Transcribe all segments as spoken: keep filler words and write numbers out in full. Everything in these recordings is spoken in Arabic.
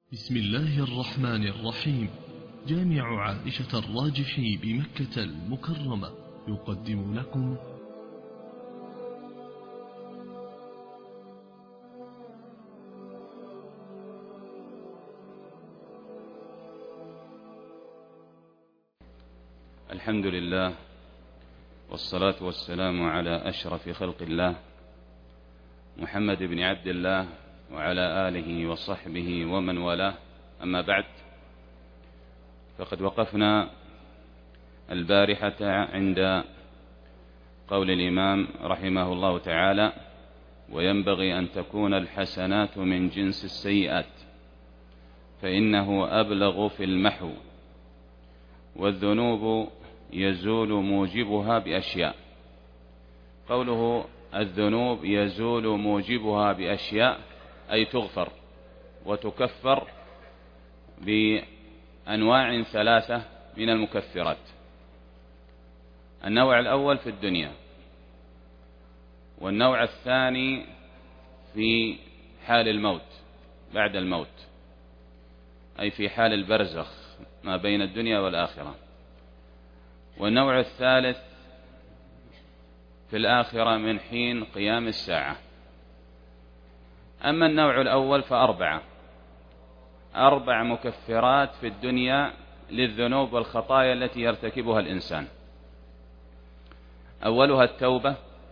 بسم الله الرحمن الرحيم. جامع عائشة الراجحي بمكة المكرمة يقدم لكم الحمد لله والصلاة والسلام على أشرف خلق الله محمد بن عبد الله وعلى آله وصحبه ومن والاه. أما بعد، فقد وقفنا البارحة عند قول الإمام رحمه الله تعالى: وينبغي أن تكون الحسنات من جنس السيئات فإنه أبلغ في المحو، والذنوب يزول موجبها بأشياء. قوله الذنوب يزول موجبها بأشياء أي تغفر وتكفر بأنواع ثلاثة من المكفرات. النوع الأول في الدنيا، والنوع الثاني في حال الموت بعد الموت، أي في حال البرزخ ما بين الدنيا والآخرة، والنوع الثالث في الآخرة من حين قيام الساعة. أما النوع الأول فأربعة أربع مكفرات في الدنيا للذنوب والخطايا التي يرتكبها الإنسان. أولها التوبة،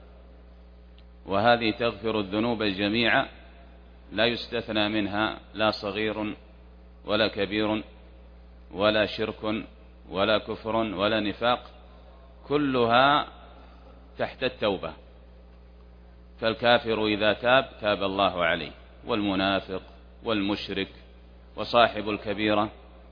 وهذه تغفر الذنوب جميعا لا يستثنى منها لا صغير ولا كبير ولا شرك ولا كفر ولا نفاق، كلها تحت التوبة. فالكافر إذا تاب تاب الله عليه، والمنافق والمشرك وصاحب الكبيرة،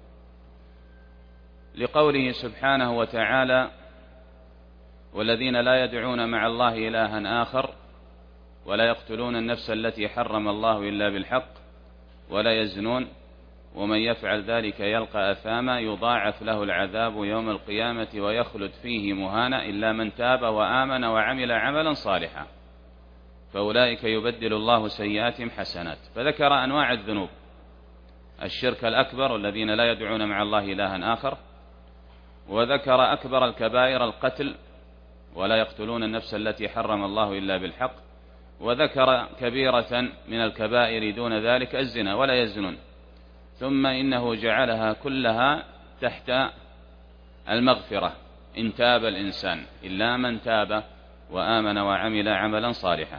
لقوله سبحانه وتعالى: والذين لا يدعون مع الله إلها آخر ولا يقتلون النفس التي حرم الله إلا بالحق ولا يزنون ومن يفعل ذلك يلقى أثاما يضاعف له العذاب يوم القيامة ويخلد فيه مهانا إلا من تاب وآمن وعمل عملا صالحا فأولئك يبدل الله سيئاتهم حسنات. فذكر أنواع الذنوب: الشرك الأكبر والذين لا يدعون مع الله إلها آخر، وذكر أكبر الكبائر القتل ولا يقتلون النفس التي حرم الله إلا بالحق، وذكر كبيرة من الكبائر دون ذلك الزنا ولا يزنون، ثم إنه جعلها كلها تحت المغفرة إن تاب الإنسان إلا من تاب وآمن وعمل عملا صالحا.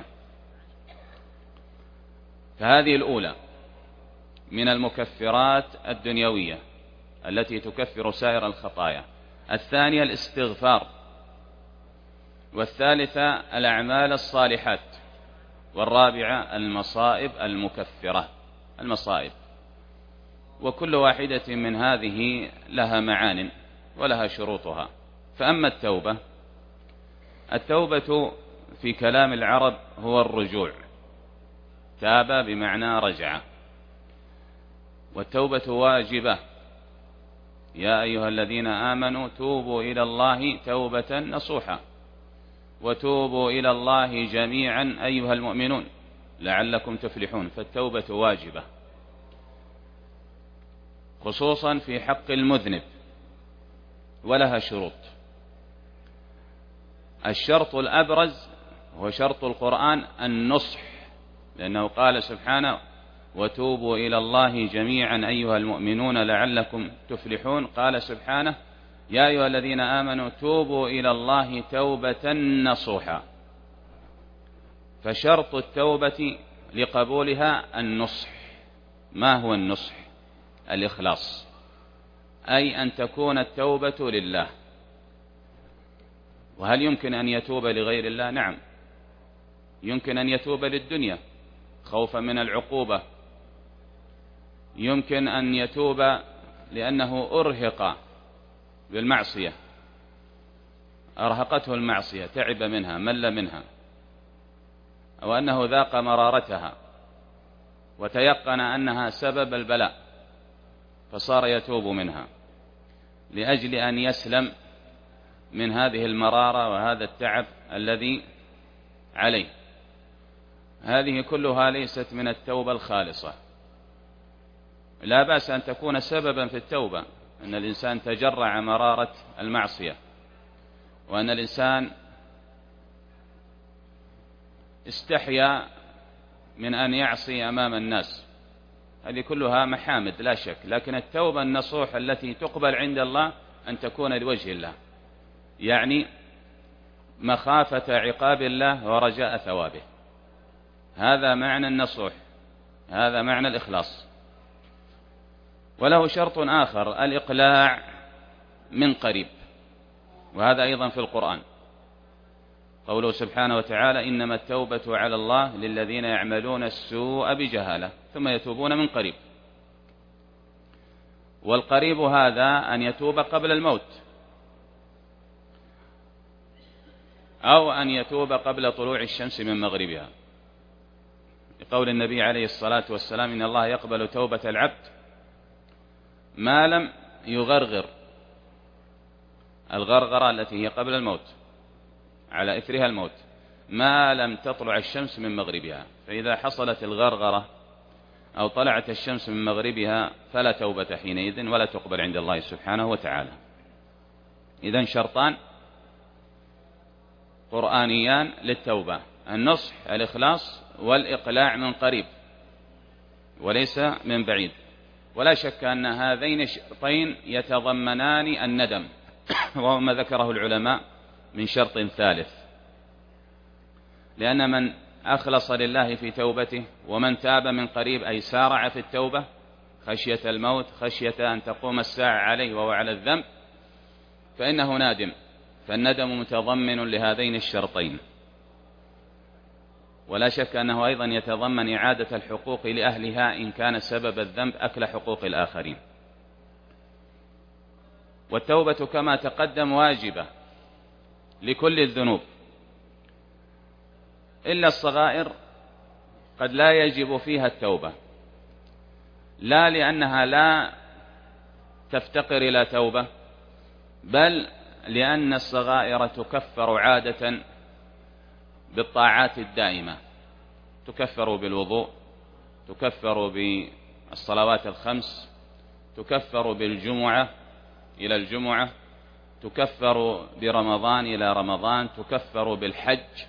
فهذه الأولى من المكفرات الدنيوية التي تكفر سائر الخطايا. الثانية الاستغفار، والثالثة الأعمال الصالحات، والرابعة المصائب المكفرة المصائب. وكل واحدة من هذه لها معان ولها شروطها. فأما التوبة، التوبة في كلام العرب هو الرجوع، تاب بمعنى رجع، والتوبة واجبة: يا أيها الذين آمنوا توبوا إلى الله توبة نصوحا وتوبوا إلى الله جميعا أيها المؤمنون لعلكم تفلحون. فالتوبة واجبة خصوصا في حق المذنب، ولها شروط. الشرط الأبرز هو شرط القرآن النصح، لأنه قال سبحانه: وتوبوا إلى الله جميعا أيها المؤمنون لعلكم تفلحون. قال سبحانه: يا أيها الذين آمنوا توبوا إلى الله توبة نصوحا. فشرط التوبة لقبولها النصح. ما هو النصح؟ الإخلاص، أي أن تكون التوبة لله. وهل يمكن أن يتوب لغير الله؟ نعم، يمكن أن يتوب للدنيا خوفا من العقوبة، يمكن أن يتوب لأنه أرهق بالمعصية، أرهقته المعصية تعب منها مل منها، أو أنه ذاق مرارتها وتيقن أنها سبب البلاء فصار يتوب منها لأجل أن يسلم من هذه المرارة وهذا التعب الذي عليه. هذه كلها ليست من التوبة الخالصة. لا بأس أن تكون سببا في التوبة، أن الإنسان تجرع مرارة المعصية، وأن الإنسان استحيا من أن يعصي أمام الناس، هذه كلها محامد لا شك. لكن التوبة النصوح التي تقبل عند الله أن تكون لوجه الله، يعني مخافة عقاب الله ورجاء ثوابه، هذا معنى النصوح، هذا معنى الإخلاص. وله شرط آخر، الإقلاع من قريب، وهذا أيضا في القرآن، قوله سبحانه وتعالى: إنما التوبة على الله للذين يعملون السوء بجهالة ثم يتوبون من قريب. والقريب هذا أن يتوب قبل الموت، أو أن يتوب قبل طلوع الشمس من مغربها، لقول النبي عليه الصلاة والسلام: إن الله يقبل توبة العبد ما لم يغرغر، الغرغرة التي هي قبل الموت على إثرها الموت، ما لم تطلع الشمس من مغربها. فإذا حصلت الغرغرة أو طلعت الشمس من مغربها فلا توبة حينئذ ولا تقبل عند الله سبحانه وتعالى. إذن شرطان قرآنيان للتوبة: النصح الإخلاص، والإقلاع من قريب وليس من بعيد. ولا شك أن هذين الشرطين يتضمنان الندم، وهو ما ذكره العلماء من شرط ثالث، لأن من أخلص لله في توبته ومن تاب من قريب أي سارع في التوبة خشية الموت، خشية أن تقوم الساعة عليه وهو على الذنب، فإنه نادم، فالندم متضمن لهذين الشرطين. ولا شك أنه أيضا يتضمن إعادة الحقوق لأهلها إن كان سبب الذنب أكل حقوق الآخرين. والتوبة كما تقدم واجبة لكل الذنوب إلا الصغائر، قد لا يجب فيها التوبة، لا لأنها لا تفتقر إلى توبة، بل لأن الصغائر تكفر عادة بالطاعات الدائمة، تكفر بالوضوء، تكفر بالصلوات الخمس، تكفر بالجمعة إلى الجمعة، تكفر برمضان إلى رمضان، تكفر بالحج.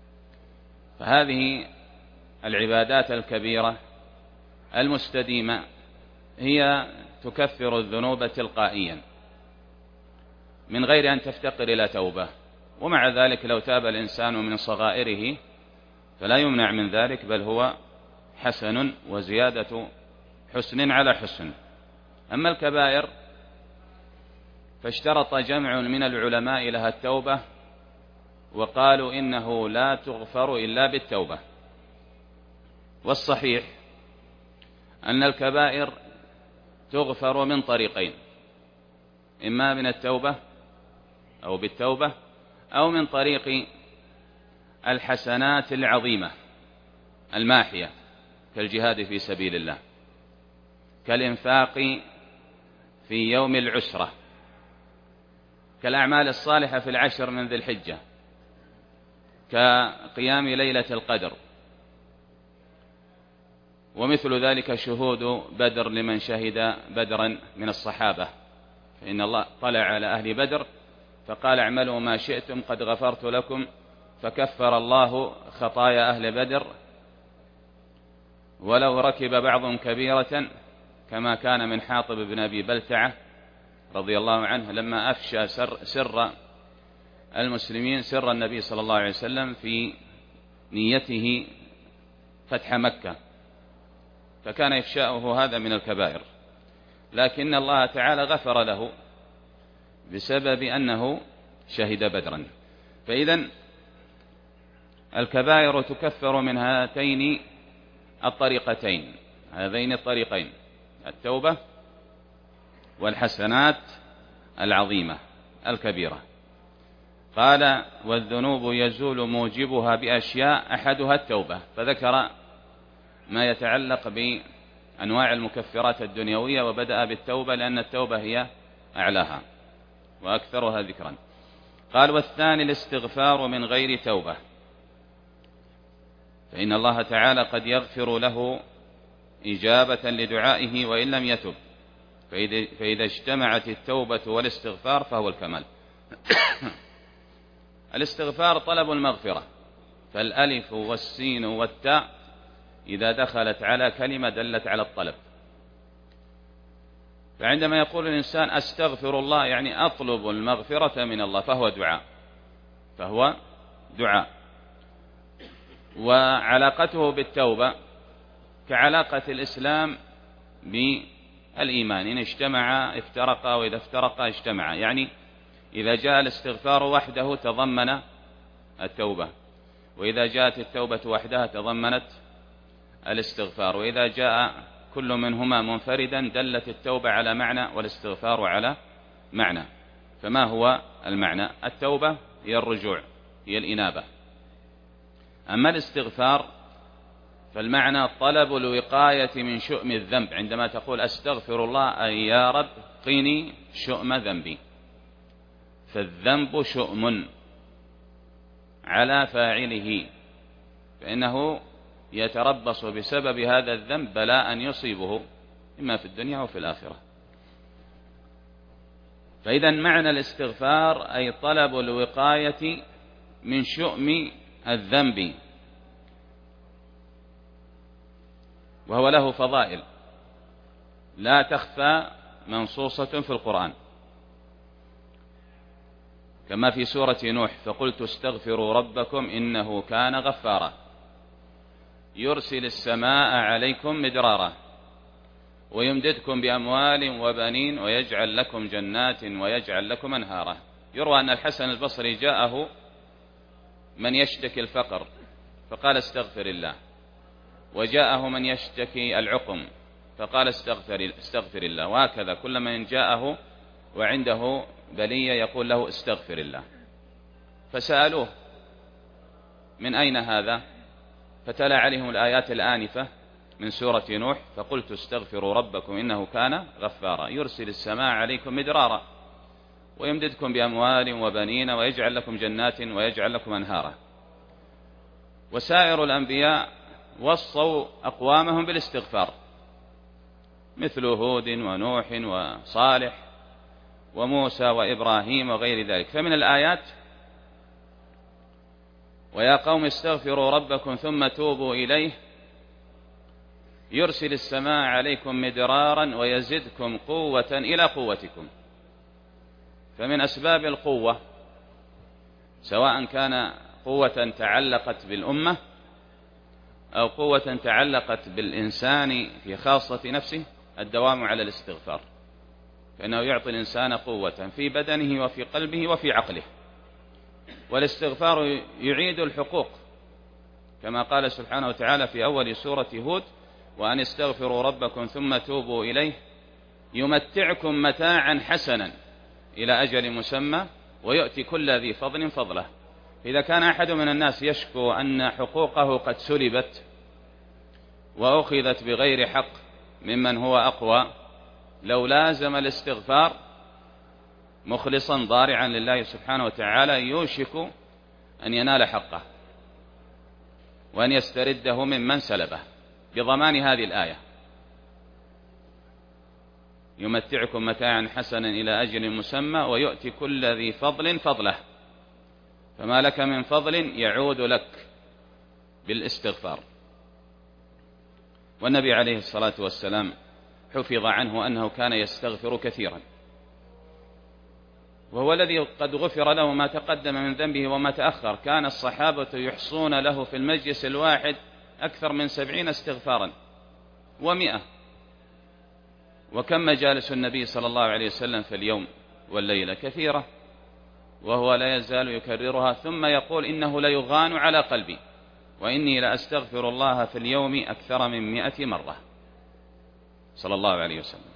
فهذه العبادات الكبيرة المستديمة هي تكفر الذنوب تلقائيا من غير أن تفتقر إلى توبة. ومع ذلك لو تاب الإنسان من صغائره فلا يمنع من ذلك، بل هو حسن وزيادة حسن على حسن. أما الكبائر فاشترط جمع من العلماء لها التوبة، وقالوا إنه لا تغفر إلا بالتوبة. والصحيح أن الكبائر تغفر من طريقين: إما من التوبة أو بالتوبة، أو من طريق الحسنات العظيمة الماحية كالجهاد في سبيل الله، كالإنفاق في يوم العسرة، كالأعمال الصالحة في العشر من ذي الحجة، كقيام ليلة القدر، ومثل ذلك شهود بدر لمن شهد بدرا من الصحابة، فإن الله طلع على أهل بدر فقال: اعملوا ما شئتم قد غفرت لكم، فكفر الله خطايا أهل بدر ولو ركب بعضهم كبيرة، كما كان من حاطب بن أبي بلتعة رضي الله عنه لما أفشى سر, سر المسلمين، سر النبي صلى الله عليه وسلم في نيته فتح مكة، فكان إفشاؤه هذا من الكبائر، لكن الله تعالى غفر له بسبب أنه شهد بدرا. فإذن الكبائر تكفر من هاتين الطريقتين، هذين الطريقين: التوبة والحسنات العظيمة الكبيرة. قال: والذنوب يزول موجبها بأشياء أحدها التوبة، فذكر ما يتعلق بأنواع المكفرات الدنيوية، وبدأ بالتوبة لأن التوبة هي أعلاها وأكثرها ذكرا. قال: والثاني الاستغفار من غير توبة، فإن الله تعالى قد يغفر له إجابة لدعائه وإن لم يتب، فإذا اجتمعت التوبة والاستغفار فهو الكمال. الاستغفار طلب المغفرة، فالألف والسين والتاء إذا دخلت على كلمة دلت على الطلب. فعندما يقول الإنسان أستغفر الله يعني أطلب المغفرة من الله، فهو دعاء فهو دعاء وعلاقته بالتوبة كعلاقة الإسلام بالإيمان، إن اجتمع افترقا وإذا افترقا اجتمعا، يعني إذا جاء الاستغفار وحده تضمن التوبة، وإذا جاءت التوبة وحدها تضمنت الاستغفار، وإذا جاء كل منهما منفردا دلت التوبة على معنى والاستغفار على معنى. فما هو المعنى؟ التوبة هي الرجوع، هي الإنابة. أما الاستغفار فالمعنى طلب الوقاية من شؤم الذنب، عندما تقول أستغفر الله أي يا رب قني شؤم ذنبي، فالذنب شؤم على فاعله، فإنه يتربص بسبب هذا الذنب بلاء يصيبه إما في الدنيا وفي الآخرة. فإذا معنى الاستغفار أي طلب الوقاية من شؤم الذنب، وهو له فضائل لا تخفى منصوصة في القرآن، كما في سورة نوح فقلت استغفروا ربكم إنه كان غفارا يرسل السماء عليكم مدرارا ويمددكم بأموال وبنين ويجعل لكم جنات ويجعل لكم أنهارا. يروى أن الحسن البصري جاءه من يشتكي الفقر فقال استغفر الله، وجاءه من يشتكي العقم فقال استغفر, استغفر الله، وهكذا كل من جاءه وعنده بلية يقول له استغفر الله. فسألوه من أين هذا؟ فتلا عليهم الآيات الآنفة من سورة نوح فقلت استغفروا ربكم إنه كان غفارا يرسل السماء عليكم مدرارا ويمددكم بأموال وبنين ويجعل لكم جنات ويجعل لكم أنهارا. وسائر الأنبياء وصوا أقوامهم بالاستغفار، مثل هود ونوح وصالح وموسى وإبراهيم وغير ذلك. فمن الآيات ويا قوم استغفروا ربكم ثم توبوا إليه يرسل السماء عليكم مدرارا ويزدكم قوة إلى قوتكم. فمن أسباب القوة سواء كان قوة تعلقت بالأمة أو قوة تعلقت بالإنسان في خاصة نفسه الدوام على الاستغفار، فإنه يعطي الإنسان قوة في بدنه وفي قلبه وفي عقله. والاستغفار يعيد الحقوق كما قال سبحانه وتعالى في أول سورة هود وأن استغفروا ربكم ثم توبوا إليه يمتعكم متاعا حسنا إلى أجل مسمى ويؤتي كل ذي فضل فضله. إذا كان أحد من الناس يشكو أن حقوقه قد سلبت وأخذت بغير حق ممن هو أقوى، لو لازم الاستغفار مخلصا ضارعا لله سبحانه وتعالى يوشك أن ينال حقه وأن يسترده ممن سلبه بضمان هذه الآية يمتعكم متاعا حسنا إلى أجل مسمى ويؤتي كل ذي فضل فضله. فما لك من فضل يعود لك بالاستغفار. والنبي عليه الصلاة والسلام حفظ عنه أنه كان يستغفر كثيرا، وهو الذي قد غفر له ما تقدم من ذنبه وما تأخر. كان الصحابة يحصون له في المجلس الواحد أكثر من سبعين استغفارا ومئة. وكم مجالس النبي صلى الله عليه وسلم في اليوم والليلة؟ كثيرة، وهو لا يزال يكررها ثم يقول إنه ليغان على قلبي وإني لأستغفر الله في اليوم أكثر من مئة مرة صلى الله عليه وسلم.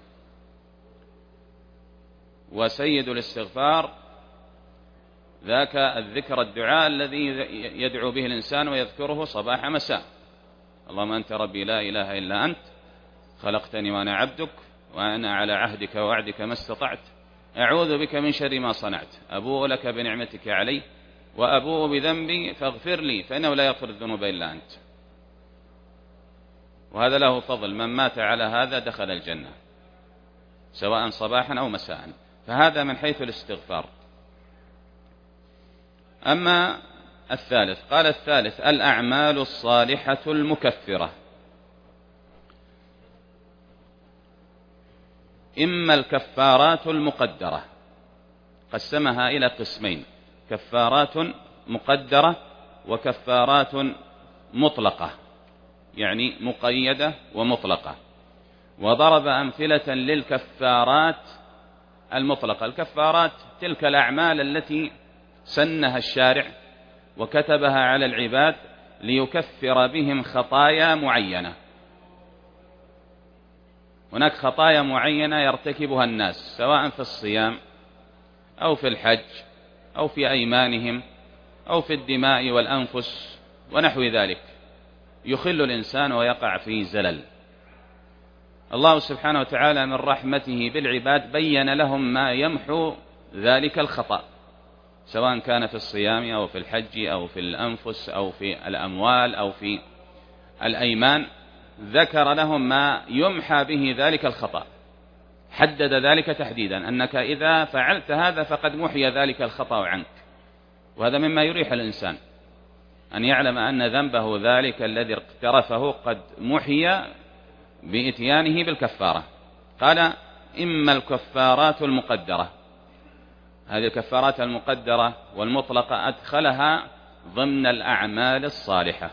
وسيد الاستغفار ذاك الذكر الدعاء الذي يدعو به الإنسان ويذكره صباح مساء: اللهم أنت ربي لا إله إلا أنت خلقتني وأنا عبدك وأنا على عهدك ووعدك ما استطعت أعوذ بك من شر ما صنعت أبوء لك بنعمتك علي وأبوء بذنبي فاغفر لي فإنه لا يغفر الذنوب إلا أنت. وهذا له فضل، من مات على هذا دخل الجنة سواء صباحا أو مساء. فهذا من حيث الاستغفار. أما الثالث، قال الثالث الأعمال الصالحة المكفرة، إما الكفارات المقدرة، قسمها إلى قسمين: كفارات مقدرة وكفارات مطلقة، يعني مقيدة ومطلقة. وضرب أمثلة للكفارات المطلقة. الكفارات تلك الأعمال التي سنها الشارع وكتبها على العباد ليكفر بهم خطايا معينة. هناك خطايا معينة يرتكبها الناس سواء في الصيام أو في الحج أو في أيمانهم أو في الدماء والأنفس ونحو ذلك، يخل الإنسان ويقع في زلل. الله سبحانه وتعالى من رحمته بالعباد بين لهم ما يمحو ذلك الخطأ، سواء كان في الصيام أو في الحج أو في الأنفس أو في الأموال أو في الأيمان، ذكر لهم ما يمحى به ذلك الخطأ، حدد ذلك تحديدا، أنك إذا فعلت هذا فقد محي ذلك الخطأ عنك. وهذا مما يريح الإنسان أن يعلم أن ذنبه ذلك الذي اقترفه قد محي بإتيانه بالكفارة. قال إما الكفارات المقدرة، هذه الكفارات المقدرة والمطلقة أدخلها ضمن الأعمال الصالحة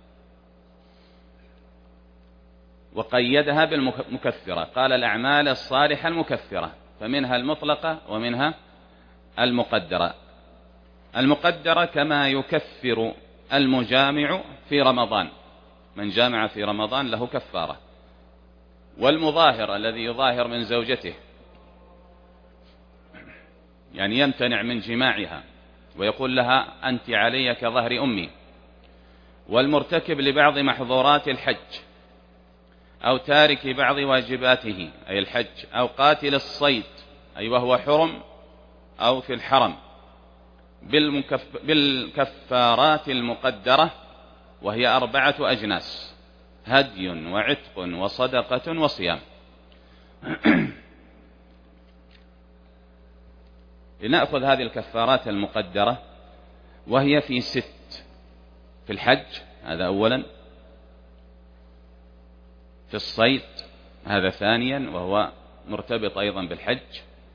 وقيدها بالمكفرة، قال الأعمال الصالحة المكفرة، فمنها المطلقة ومنها المقدرة. المقدرة كما يكفر المجامع في رمضان، من جامع في رمضان له كفارة. والمظاهر الذي يظاهر من زوجته، يعني يمتنع من جماعها ويقول لها أنت علي كظهر أمي. والمرتكب لبعض محظورات الحج، أو تارك بعض واجباته أي الحج، أو قاتل الصيد أي وهو حرم أو في الحرم، بالمكف... بالكفارات المقدرة، وهي أربعة أجناس: هدي وعتق وصدقة وصيام. لنأخذ هذه الكفارات المقدرة، وهي في ست: في الحج هذا أولا، في الصيد هذا ثانيا وهو مرتبط أيضا بالحج،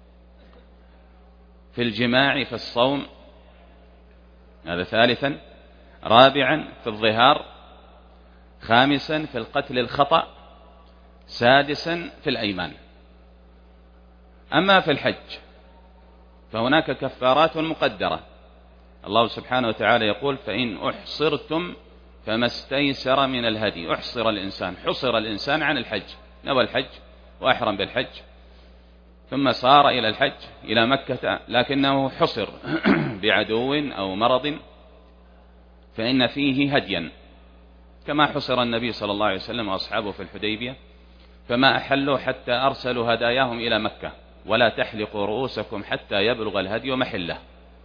في الجماع في الصوم هذا ثالثا، رابعا في الظهار، خامسا في القتل الخطأ، سادسا في الأيمان. أما في الحج فهناك كفارات مقدرة. الله سبحانه وتعالى يقول: فإن أحصرتم فما استيسر من الهدي. أحصر الإنسان، حصر الإنسان عن الحج، نوى الحج وأحرم بالحج ثم صار إلى الحج إلى مكة، لكنه حصر بعدو أو مرض، فإن فيه هديا، كما حصر النبي صلى الله عليه وسلم وأصحابه في الحديبية، فما أحلوا حتى أرسلوا هداياهم إلى مكة: ولا تحلقوا رؤوسكم حتى يبلغ الهدي محله.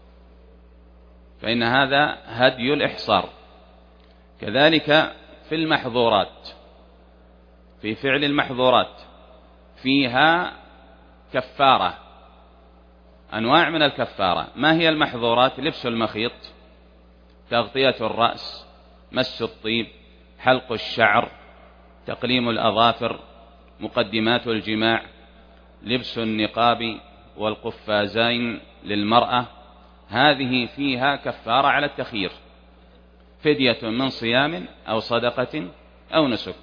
فإن هذا هدي الإحصار. كذلك في المحظورات، في فعل المحظورات فيها كفارة، أنواع من الكفارة. ما هي المحظورات؟ لبس المخيط، تغطية الرأس، مس الطيب، حلق الشعر، تقليم الأظافر، مقدمات الجماع، لبس النقاب والقفازين للمرأة. هذه فيها كفارة على التخيير: فدية من صيام أو صدقة أو نسك.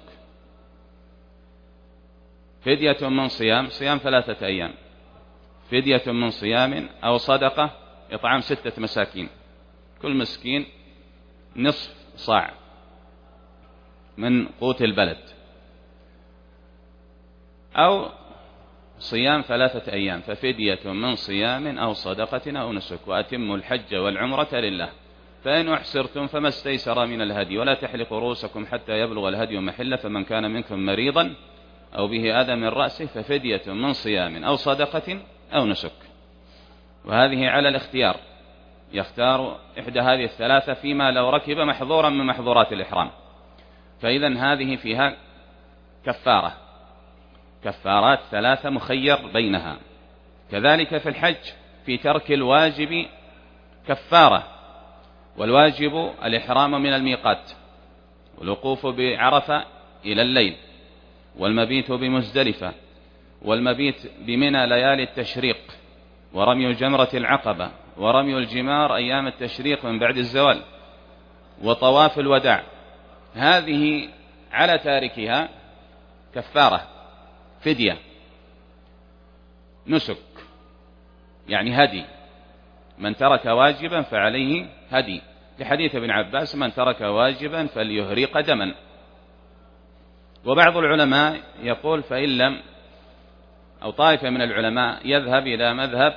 فدية من صيام، صيام ثلاثة أيام، فدية من صيام أو صدقة إطعام ستة مساكين، كل مسكين نصف صاع من قوت البلد، أو صيام ثلاثة أيام، ففدية من صيام أو صدقة أو نسك، وأتموا الحج والعمرة لله، فإن أحسرتم فما استيسر من الهدي، ولا تحلقوا رؤوسكم حتى يبلغ الهدي محله، فمن كان منكم مريضا أو به أذى من رأسه ففدية من صيام أو صدقة أو نسك. وهذه على الاختيار، يختار إحدى هذه الثلاثة فيما لو ركب محظورا من محظورات الإحرام. فإذا هذه فيها كفارة، كفارات ثلاثة مخير بينها. كذلك في الحج في ترك الواجب كفارة، والواجب الإحرام من الميقات، والوقوف بعرفة إلى الليل، والمبيت بمزدلفة، والمبيت بمنى ليالي التشريق، ورمي جمرة العقبة، ورمي الجمار أيام التشريق من بعد الزوال، وطواف الوداع. هذه على تاركها كفارة، فدية، نسك، يعني هدي. من ترك واجبا فعليه هدي، لحديث ابن عباس: من ترك واجبا فليهرق دما. وبعض العلماء يقول فإن لم، أو طائفة من العلماء يذهب إلى مذهب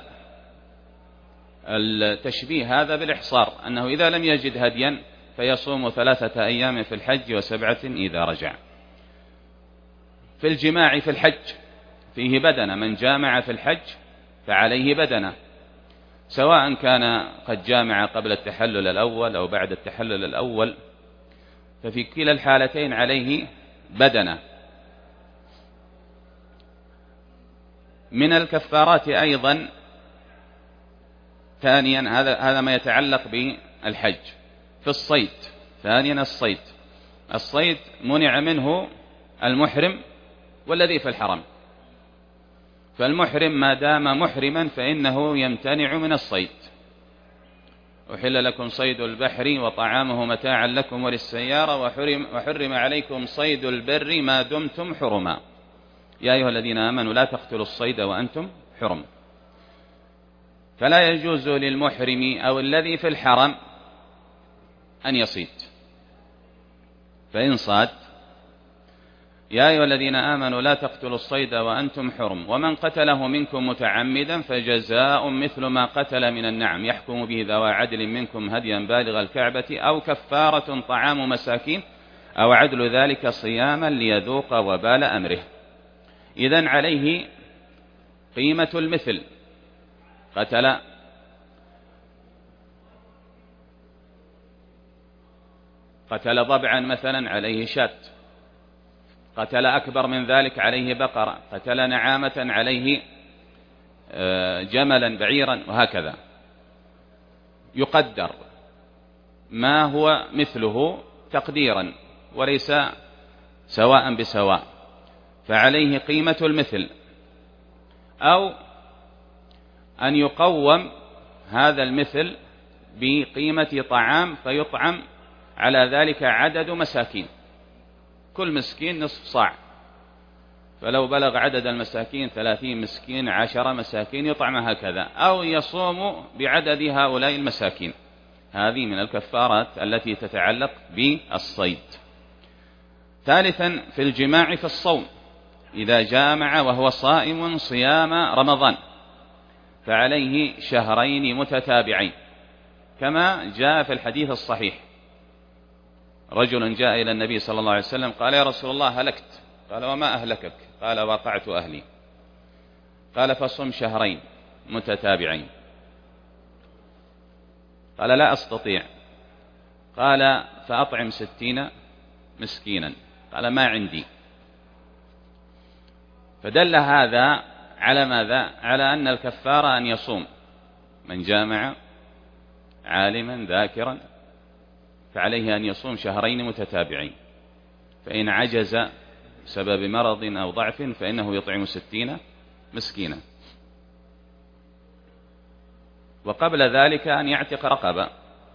التشبيه هذا بالإحصار، أنه إذا لم يجد هديا فيصوم ثلاثة أيام في الحج وسبعة إذا رجع. في الجماع في الحج فيه بدنة، من جامع في الحج فعليه بدنة، سواء كان قد جامع قبل التحلل الأول أو بعد التحلل الأول، ففي كلا الحالتين عليه بدنة. من الكفارات أيضا ثانيا، هذا هذا ما يتعلق بالحج. في الصيد ثانيا الصيد، الصيد منع منه المحرم والذي في الحرم، فالمحرم ما دام محرما فإنه يمتنع من الصيد. أحل لكم صيد البحر وطعامه متاعا لكم وللسيارة، وحرم, وحرم عليكم صيد البر ما دمتم حرما، يا أيها الذين آمنوا لا تقتلوا الصيد وأنتم حرم. فلا يجوز للمحرم أو الذي في الحرم أن يصيد، فإن صاد: يا أيها الذين آمنوا لا تقتلوا الصيد وأنتم حرم، ومن قتله منكم متعمدا فجزاء مثل ما قتل من النعم، يحكم به ذوى عدل منكم هديا بالغ الكعبة أو كفارة طعام مساكين أو عدل ذلك صياما ليذوق وبال أمره. إذن عليه قيمة المثل. قتل قتل ضبعا مثلا عليه شاة، قتل أكبر من ذلك عليه بقرة، قتل نعامة عليه جملا بعيرا، وهكذا يقدر ما هو مثله تقديرا وليس سواء بسواء، فعليه قيمة المثل، أو أن يقوم هذا المثل بقيمة طعام فيطعم على ذلك عدد مساكين، كل مسكين نصف صاع، فلو بلغ عدد المساكين ثلاثين مسكين عشر مساكين يطعم هكذا، أو يصوم بعدد هؤلاء المساكين. هذه من الكفارات التي تتعلق بالصيد. ثالثا في الجماع في الصوم، إذا جامع وهو صائم صيام رمضان فعليه شهرين متتابعين، كما جاء في الحديث الصحيح: رجل جاء إلى النبي صلى الله عليه وسلم قال: يا رسول الله هلكت. قال: وما أهلكك؟ قال: وقعت أهلي. قال: فصم شهرين متتابعين. قال: لا أستطيع. قال: فأطعم ستين مسكينا. قال: ما عندي. فدل هذا على ماذا؟ على أن الكفارة أن يصوم من جامع عالما ذاكرا فعليه أن يصوم شهرين متتابعين، فإن عجز بسبب مرض أو ضعف فإنه يطعم ستين مسكينا. وقبل ذلك أن يعتق رقبة،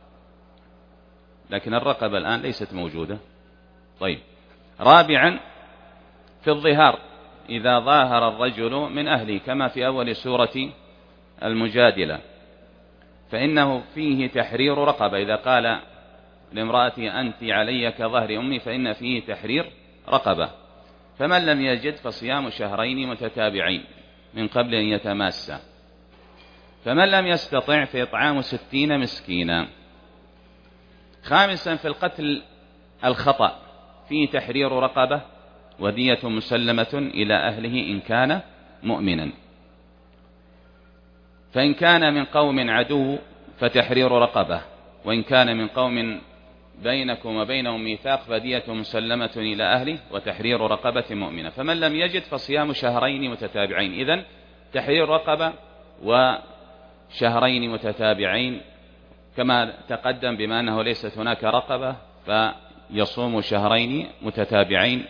لكن الرقبة الآن ليست موجودة. طيب، رابعا في الظهار، إذا ظاهر الرجل من أهله كما في أول سورة المجادلة فإنه فيه تحرير رقبة، إذا قال لامرأتي أنت علي كظهر أمي فإن فيه تحرير رقبة. فمن لم يجد فصيام شهرين متتابعين من قبل أن يتماسا، فمن لم يستطع فإطعام ستين مسكينا. خامسا في القتل الخطأ فيه تحرير رقبة ودية مسلمة إلى أهله إن كان مؤمنا، فإن كان من قوم عدو فتحرير رقبة، وإن كان من قوم بينكم وبينهم ميثاق فدية مسلمة إلى أهله وتحرير رقبة مؤمنة، فمن لم يجد فصيام شهرين متتابعين. إذن تحرير رقبة وشهرين متتابعين كما تقدم، بما أنه ليست هناك رقبة فيصوم شهرين متتابعين.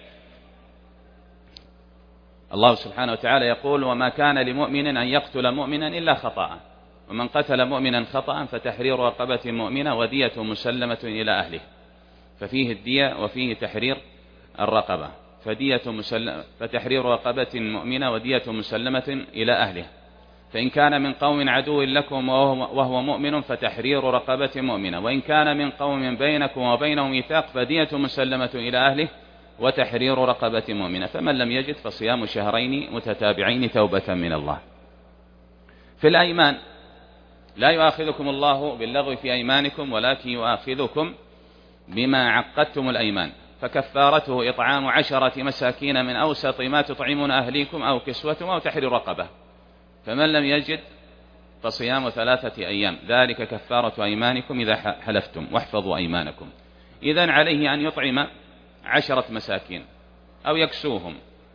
الله سبحانه وتعالى يقول: وما كان لمؤمن أن يقتل مؤمنا إلا خطأ، ومن قتل مؤمنا خطأ فتحرير رقبة مؤمنة ودية مسلمة إلى أهله. ففيه الدية وفيه تحرير الرقبة. فدية مسلمة فتحرير رقبة مؤمنة ودية مسلمة إلى أهله. فإن كان من قوم عدو لكم وهو مؤمن فتحرير رقبة مؤمنة، وإن كان من قوم بينكم وبينهم ميثاق فدية مسلمة إلى أهله وتحرير رقبة مؤمنة. فمن لم يجد فصيام شهرين متتابعين توبة من الله. في الأيمان: لا يؤاخذكم الله باللغو في أيمانكم ولكن يؤاخذكم بما عقدتم الأيمان، فكفارته إطعام عشرة مساكين من أوسط ما تطعمون أهليكم أو كسوتهم أو تحرير رقبة. فمن لم يجد فصيام ثلاثة أيام، ذلك كفارة أيمانكم إذا حلفتم واحفظوا أيمانكم. إذن عليه أن يطعم عشرة مساكين أو يكسوهم،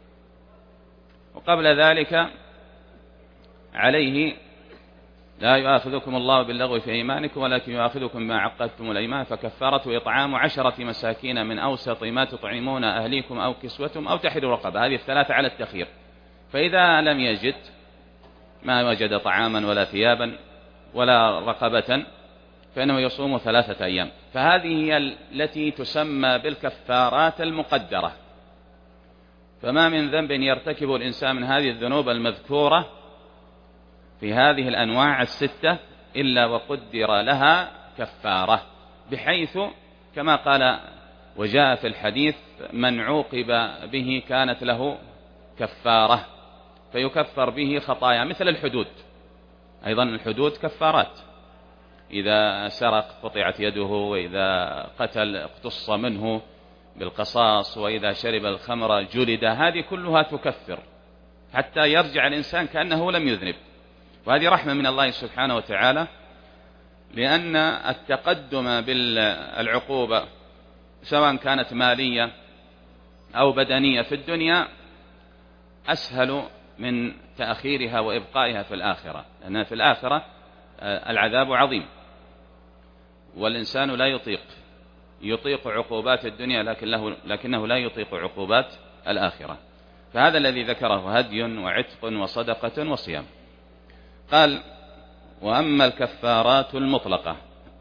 وقبل ذلك عليه: لا يؤاخذكم الله باللغو في أيمانكم ولكن يؤاخذكم بما عقدتم الأيمان، فكفارته إطعام عشرة مساكين من أوسط ما تطعمون أهليكم أو كسوتهم أو تحرير رقبة. هذه الثلاثة على التخيير. فإذا لم يجد، ما وجد طعاما ولا ثيابا ولا رقبة، فإنه يصوم ثلاثة أيام. فهذه هي التي تسمى بالكفارات المقدرة. فما من ذنب يرتكب الإنسان من هذه الذنوب المذكورة في هذه الأنواع الستة إلا وقدر لها كفارة، بحيث كما قال وجاء في الحديث: من عوقب به كانت له كفارة، فيكفر به خطايا مثل الحدود. أيضا الحدود كفارات: إذا سرق قطعت يده، وإذا قتل اقتص منه بالقصاص، وإذا شرب الخمر جلد. هذه كلها تكفر حتى يرجع الإنسان كأنه لم يذنب. وهذه رحمة من الله سبحانه وتعالى، لأن التقدم بالعقوبة سواء كانت مالية أو بدنية في الدنيا أسهل من تأخيرها وإبقائها في الآخرة، لأن في الآخرة العذاب عظيم، والإنسان لا يطيق يطيق عقوبات الدنيا لكن له لكنه لا يطيق عقوبات الآخرة. فهذا الذي ذكره هدي وعتق وصدقة وصيام. قال: وأما الكفارات المطلقة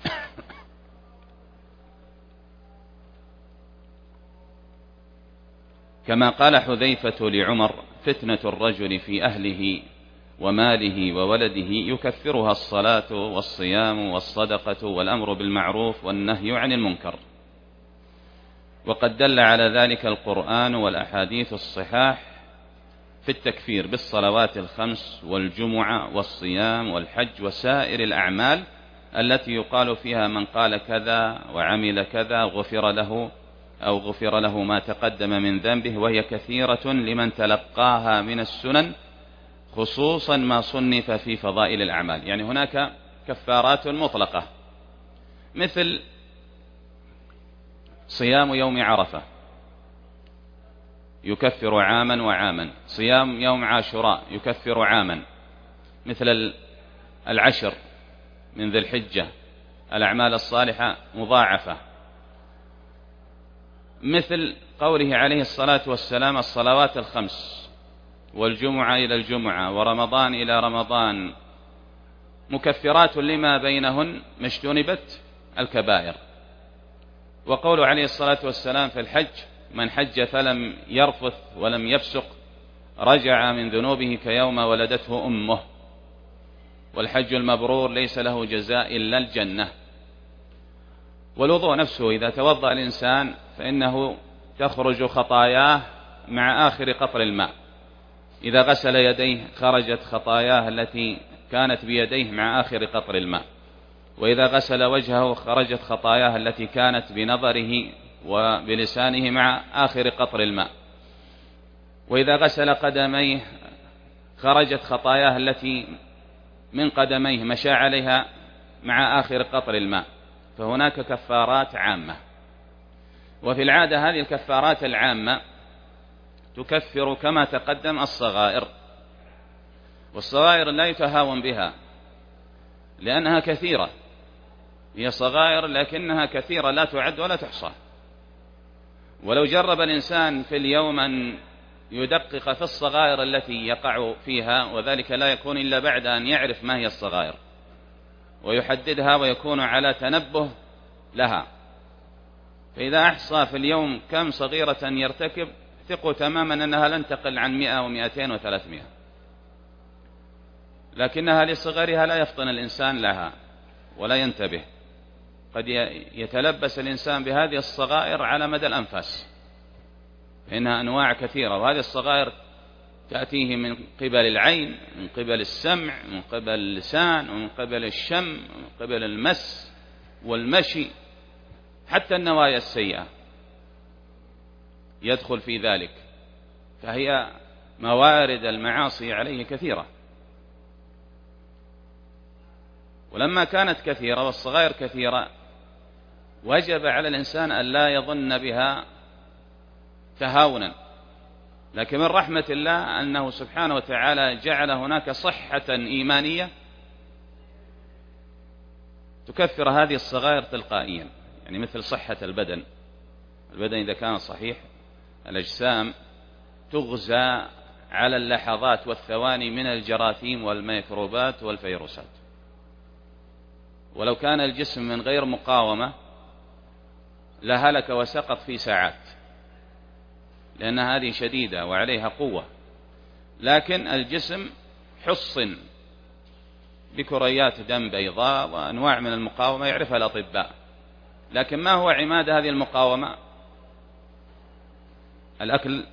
كما قال حذيفة لعمر: فتنة الرجل في أهله وماله وولده يكفرها الصلاة والصيام والصدقة والأمر بالمعروف والنهي عن المنكر. وقد دل على ذلك القرآن والأحاديث الصحاح في التكفير بالصلوات الخمس والجمعة والصيام والحج وسائر الأعمال التي يقال فيها من قال كذا وعمل كذا غفر له أو غفر له ما تقدم من ذنبه، وهي كثيرة لمن تلقاها من السنن، خصوصا ما صنف في فضائل الأعمال. يعني هناك كفارات مطلقة مثل صيام يوم عرفة يكفر عاما وعاما، صيام يوم عاشوراء يكفر عاما، مثل العشر من ذي الحجة الأعمال الصالحة مضاعفة، مثل قوله عليه الصلاة والسلام: الصلوات الخمس والجمعة إلى الجمعة ورمضان إلى رمضان مكفرات لما بينهن ما اجتنبت الكبائر. وقول عليه الصلاة والسلام في الحج: من حج فلم يرفث ولم يفسق رجع من ذنوبه كيوم ولدته أمه. والحج المبرور ليس له جزاء إلا الجنة. والوضوء نفسه إذا توضأ الإنسان فإنه تخرج خطاياه مع آخر قطر الماء. إذا غسل يديه خرجت خطاياه التي كانت بيديه مع آخر قطر الماء. وإذا غسل وجهه خرجت خطاياه التي كانت بنظره وبلسانه مع آخر قطر الماء. وإذا غسل قدميه خرجت خطاياه التي من قدميه مشى عليها مع آخر قطر الماء. فهناك كفارات عامة، وفي العادة هذه الكفارات العامة تكفر كما تقدم الصغائر، والصغائر لا يتهاون بها لأنها كثيرة، هي صغائر لكنها كثيرة لا تعد ولا تحصى. ولو جرب الإنسان في اليوم أن يدقق في الصغائر التي يقع فيها، وذلك لا يكون إلا بعد أن يعرف ما هي الصغائر ويحددها ويكون على تنبه لها، فإذا أحصى في اليوم كم صغيرة يرتكب ثقوا تماما أنها لن تقل عن مئة ومئتين وثلاثمائة، لكنها لصغرها لا يفطن الإنسان لها ولا ينتبه، قد يتلبس الإنسان بهذه الصغائر على مدى الأنفاس، فإنها أنواع كثيرة، وهذه الصغائر تأتيه من قبل العين، من قبل السمع، من قبل اللسان، ومن قبل الشم، ومن قبل المس والمشي، حتى النوايا السيئة يدخل في ذلك، فهي موارد المعاصي عليه كثيرة. ولما كانت كثيرة والصغائر كثيرة وجب على الإنسان أن لا يظن بها تهاونا، لكن من رحمة الله أنه سبحانه وتعالى جعل هناك صحة إيمانية تكفر هذه الصغائر تلقائيا، يعني مثل صحة البدن، البدن إذا كان صحيح الأجسام تغزى على اللحظات والثواني من الجراثيم والميكروبات والفيروسات، ولو كان الجسم من غير مقاومة لهلك وسقط في ساعات، لأن هذه شديدة وعليها قوة، لكن الجسم حصن بكريات دم بيضاء وأنواع من المقاومة يعرفها الأطباء. لكن ما هو عماد هذه المقاومة؟ الأكل،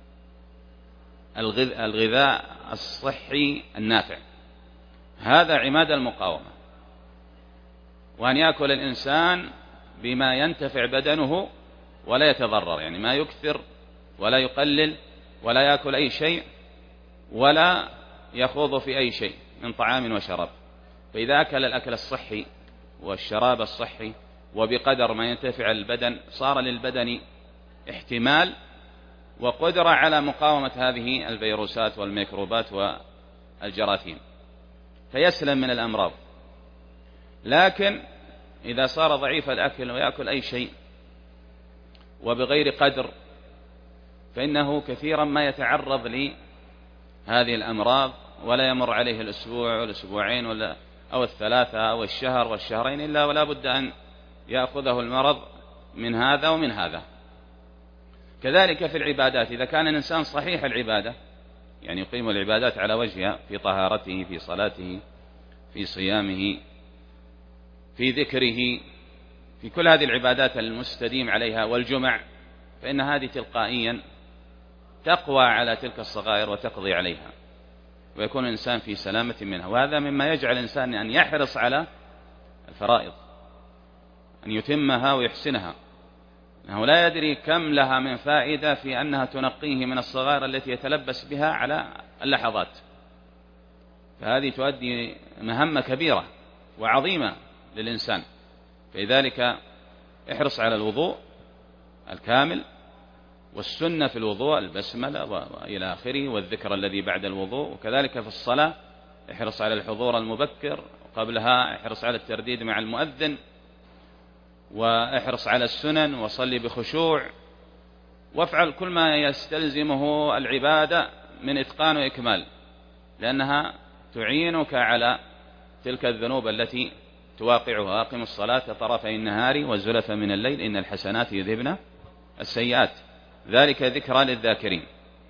الغذاء الصحي النافع، هذا عماد المقاومة، وأن يأكل الإنسان بما ينتفع بدنه ولا يتضرر، يعني ما يكثر ولا يقلل ولا يأكل أي شيء ولا يخوض في أي شيء من طعام وشراب. فإذا أكل الأكل الصحي والشراب الصحي وبقدر ما ينتفع البدن صار للبدن احتمال وقدرة على مقاومة هذه الفيروسات والميكروبات والجراثيم، فيسلم من الأمراض. لكن إذا صار ضعيف الأكل ويأكل أي شيء وبغير قدر فإنه كثيرا ما يتعرض لهذه الأمراض، ولا يمر عليه الأسبوع والأسبوعين ولا أو الثلاثة أو الشهر والشهرين إلا ولا بد أن يأخذه المرض من هذا ومن هذا. كذلك في العبادات، إذا كان الإنسان صحيح العبادة، يعني يقيم العبادات على وجهها في طهارته، في صلاته، في صيامه، في ذكره، في كل هذه العبادات المستديم عليها والجمع، فإن هذه تلقائيا تقوى على تلك الصغائر وتقضي عليها، ويكون الإنسان في سلامة منها. وهذا مما يجعل الإنسان أن يحرص على الفرائض، أن يتمها ويحسنها، أنه لا يدري كم لها من فائدة في أنها تنقيه من الصغائر التي يتلبس بها على اللحظات، فهذه تؤدي مهمة كبيرة وعظيمة للإنسان. فلذلك احرص على الوضوء الكامل، والسنة في الوضوء البسملة وإلى آخره، والذكر الذي بعد الوضوء. وكذلك في الصلاة احرص على الحضور المبكر، وقبلها احرص على الترديد مع المؤذن، واحرص على السنن، وصلي بخشوع، وافعل كل ما يستلزمه العبادة من إتقان وإكمال، لأنها تعينك على تلك الذنوب التي تواقعها. أقم الصلاة طرفي النهار والزلف من الليل إن الحسنات يذهبن السيئات، ذلك ذكرى للذاكرين.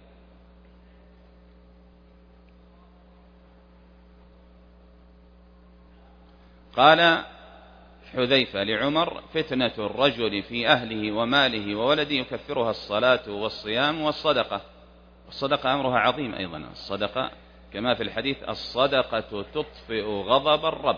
قال حذيفة لعمر: فتنة الرجل في أهله وماله وولده يكفرها الصلاة والصيام والصدقة. الصدقة أمرها عظيم أيضا، الصدقة كما في الحديث: الصدقة تطفئ غضب الرب.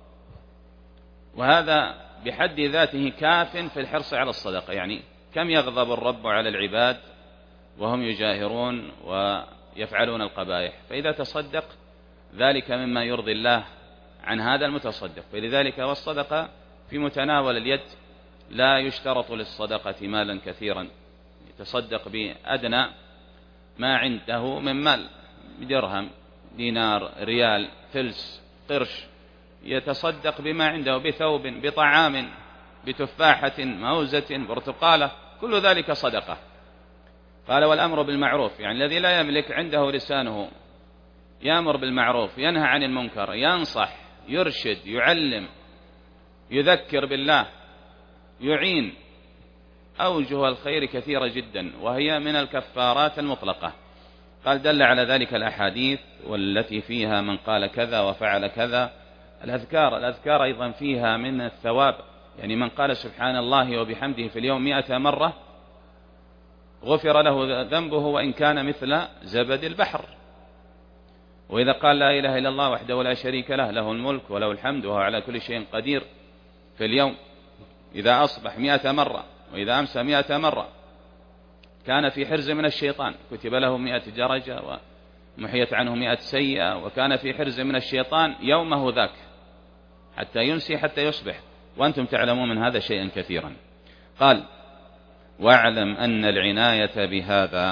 وهذا بحد ذاته كاف في الحرص على الصدقة، يعني كم يغضب الرب على العباد وهم يجاهرون ويفعلون القبائح، فإذا تصدق ذلك مما يرضي الله عن هذا المتصدق. فلذلك والصدقة في متناول اليد لا يشترط للصدقة مالا كثيرا، يتصدق بأدنى ما عنده من مال، درهم، دينار، ريال، فلس، قرش، يتصدق بما عنده، بثوب، بطعام، بتفاحة، موزة، برتقالة، كل ذلك صدقة. قال والأمر بالمعروف، يعني الذي لا يملك عنده لسانه يأمر بالمعروف، ينهى عن المنكر، ينصح، يرشد، يعلم، يذكر بالله، يعين. أوجه الخير كثيرة جدا، وهي من الكفارات المطلقة. قال دل على ذلك الأحاديث والتي فيها من قال كذا وفعل كذا. الأذكار الأذكار أيضا فيها من الثواب، يعني من قال سبحان الله وبحمده في اليوم مئة مرة غفر له ذنبه وإن كان مثل زبد البحر. وإذا قال لا إله إلا الله وحده لا شريك له، له الملك وله الحمد وهو على كل شيء قدير، في اليوم إذا أصبح مئة مرة وإذا أمسى مئة مرة كان في حرز من الشيطان، كتب له مئة درجة ومحيت عنه مئة سيئة، وكان في حرز من الشيطان يومه ذاك حتى ينسي حتى يصبح، وأنتم تعلمون من هذا شيئا كثيرا. قال واعلم أن العناية بهذا،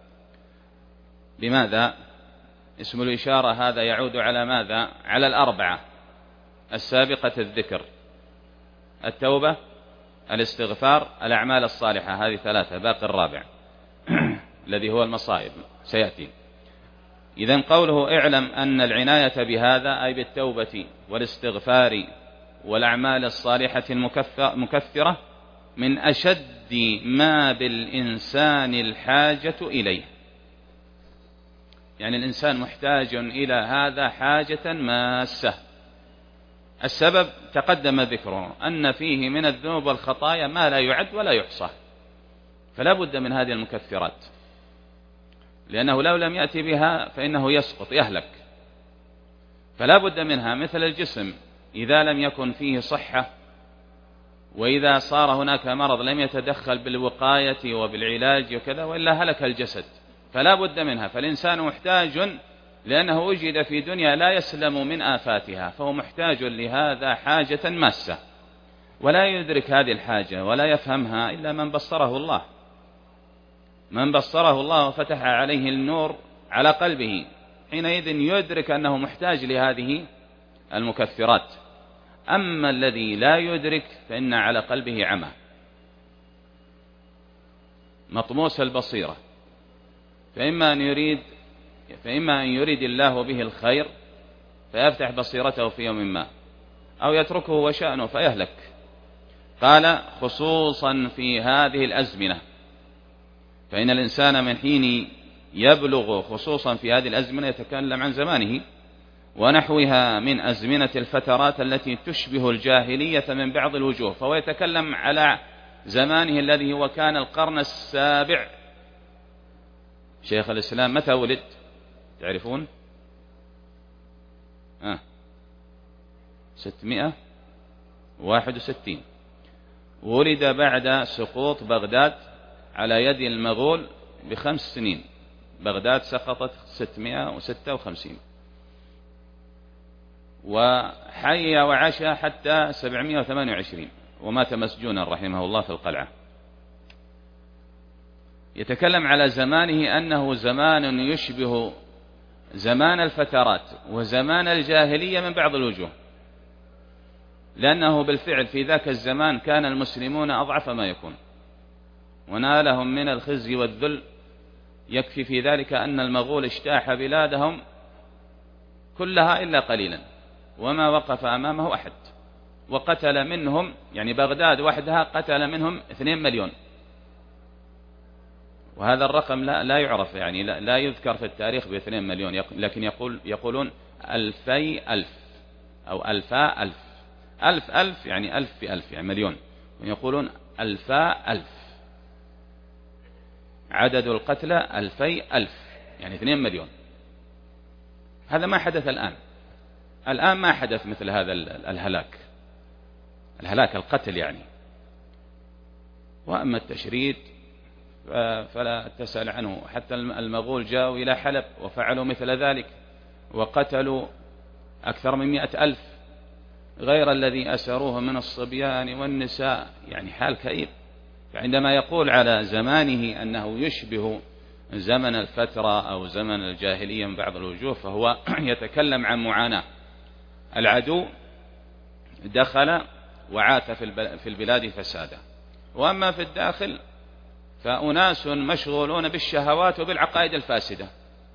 بماذا؟ اسم الإشارة هذا يعود على ماذا؟ على الأربعة السابقة الذكر: التوبة، الاستغفار، الأعمال الصالحة. هذه ثلاثة، باقي الرابع الذي هو المصائب سيأتي. إذن قوله اعلم أن العناية بهذا أي بالتوبة والاستغفار والأعمال الصالحة المكفرة من أشد ما بالإنسان الحاجة إليه، يعني الإنسان محتاج إلى هذا حاجة ماسة. السبب تقدم ذكره أن فيه من الذنوب والخطايا ما لا يعد ولا يحصى، فلا بد من هذه المكفرات، لأنه لو لم يأتي بها فإنه يسقط يهلك، فلا بد منها. مثل الجسم إذا لم يكن فيه صحة، وإذا صار هناك مرض لم يتدخل بالوقاية وبالعلاج وكذا، وإلا هلك الجسد، فلا بد منها. فالإنسان محتاج، لأنه وجد في دنيا لا يسلم من آفاتها، فهو محتاج لهذا حاجة ماسة، ولا يدرك هذه الحاجة ولا يفهمها إلا من بصره الله، من بصره الله وفتح عليه النور على قلبه، حينئذ يدرك أنه محتاج لهذه المكفرات. أما الذي لا يدرك فإن على قلبه عمى، مطموس البصيرة، فإما أن يريد فإما أن يريد الله به الخير فيفتح بصيرته في يوم ما، أو يتركه وشأنه فيهلك. قال خصوصا في هذه الأزمنة، فإن الإنسان من حين يبلغ، خصوصا في هذه الأزمنة، يتكلم عن زمانه ونحوها من أزمنة الفترات التي تشبه الجاهلية من بعض الوجوه، فهو يتكلم على زمانه الذي هو كان القرن السابع. شيخ الإسلام متى ولد تعرفون؟ آه. ستمائة وواحد وستين، ولد بعد سقوط بغداد على يد المغول بخمس سنين. بغداد سقطت ستمائة وستة وخمسين، وحي وعاش حتى سبعمائة وثمانية وعشرين، ومات مسجونا رحمه الله في القلعة. يتكلم على زمانه أنه زمان يشبه زمان الفترات وزمان الجاهلية من بعض الوجوه، لأنه بالفعل في ذاك الزمان كان المسلمون أضعف ما يكون، ونالهم من الخزي والذل. يكفي في ذلك أن المغول اجتاح بلادهم كلها إلا قليلا، وما وقف أمامه أحد، وقتل منهم، يعني بغداد وحدها قتل منهم اثنين مليون، وهذا الرقم لا, لا يعرف، يعني لا, لا يذكر في التاريخ باثنين مليون، لكن يقول يقولون ألفي ألف أو ألفا ألف. ألف ألف يعني ألف في ألف يعني مليون، ويقولون ألفا ألف، عدد القتلى ألفي ألف يعني اثنين مليون. هذا ما حدث الآن، الآن ما حدث مثل هذا الهلاك، الهلاك القتل يعني. وأما التشريد فلا تسأل عنه، حتى المغول جاءوا إلى حلب وفعلوا مثل ذلك، وقتلوا أكثر من مئة ألف، غير الذي أسروه من الصبيان والنساء، يعني حال كئيب. فعندما يقول على زمانه أنه يشبه زمن الفترة أو زمن الجاهلية من بعض الوجوه، فهو يتكلم عن معاناة. العدو دخل وعاث في البلاد فسادا، وأما في الداخل فأناس مشغولون بالشهوات وبالعقائد الفاسدة.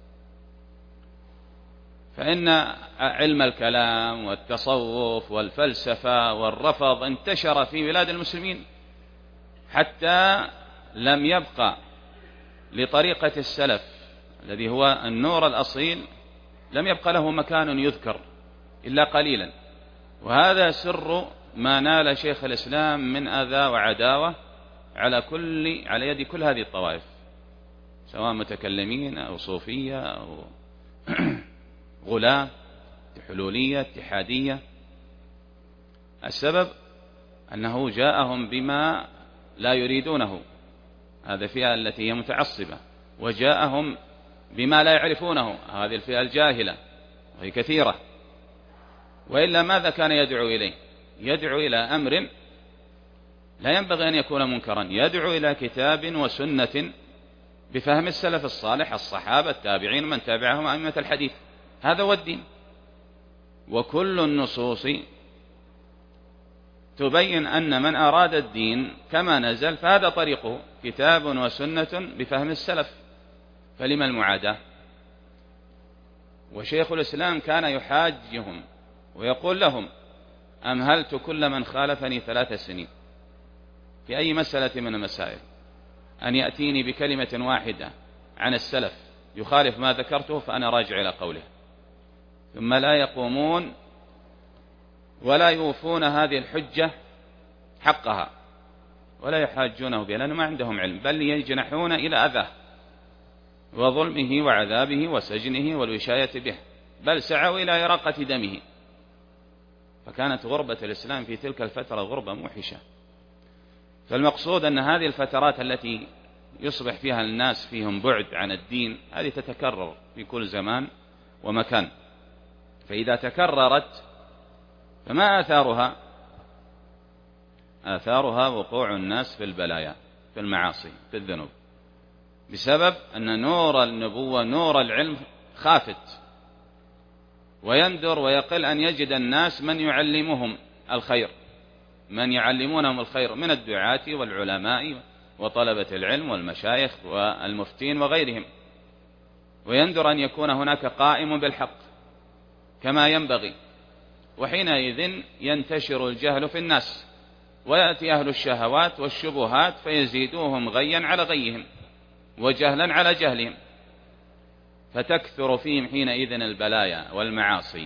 فإن علم الكلام والتصوف والفلسفة والرفض انتشر في بلاد المسلمين حتى لم يبقى لطريقة السلف الذي هو النور الأصيل، لم يبقى له مكان يذكر إلا قليلا. وهذا سر ما نال شيخ الإسلام من أذى وعداوة على كل على يد كل هذه الطوائف، سواء متكلمين أو صوفية أو غلاة حلولية اتحادية. السبب أنه جاءهم بما لا يريدونه، هذه الفئة التي هي متعصبة، وجاءهم بما لا يعرفونه، هذه الفئة الجاهلة وهي كثيرة. وإلا ماذا كان يدعو إليه؟ يدعو إلى أمر لا ينبغي أن يكون منكرا، يدعو إلى كتاب وسنة بفهم السلف الصالح الصحابة التابعين من تابعهم أئمة الحديث. هذا هو الدين. وكل النصوص تبين أن من أراد الدين كما نزل فهذا طريقه، كتاب وسنة بفهم السلف، فلما المعاداة؟ وشيخ الإسلام كان يحاجهم ويقول لهم: أمهلت كل من خالفني ثلاث سنين في أي مسألة من المسائل أن يأتيني بكلمة واحدة عن السلف يخالف ما ذكرته فأنا راجع إلى قوله، ثم لا يقومون ولا يوفون هذه الحجة حقها ولا يحاجونه بها، لأنه ما عندهم علم، بل يجنحون إلى أذاه وظلمه وعذابه وسجنه والوشاية به، بل سعوا إلى إراقة دمه. فكانت غربة الإسلام في تلك الفترة غربة موحشة. فالمقصود أن هذه الفترات التي يصبح فيها الناس فيهم بعد عن الدين هذه تتكرر في كل زمان ومكان. فإذا تكررت فما آثارها؟ آثارها وقوع الناس في البلايا، في المعاصي، في الذنوب، بسبب أن نور النبوة نور العلم خافت، ويندر ويقل أن يجد الناس من يعلمهم الخير، من يعلمونهم الخير من الدعاة والعلماء وطلبة العلم والمشايخ والمفتين وغيرهم، ويندر أن يكون هناك قائم بالحق كما ينبغي. وحينئذ ينتشر الجهل في الناس، ويأتي أهل الشهوات والشبهات فيزيدوهم غيا على غيهم وجهلا على جهلهم، فتكثر فيهم حينئذ البلايا والمعاصي،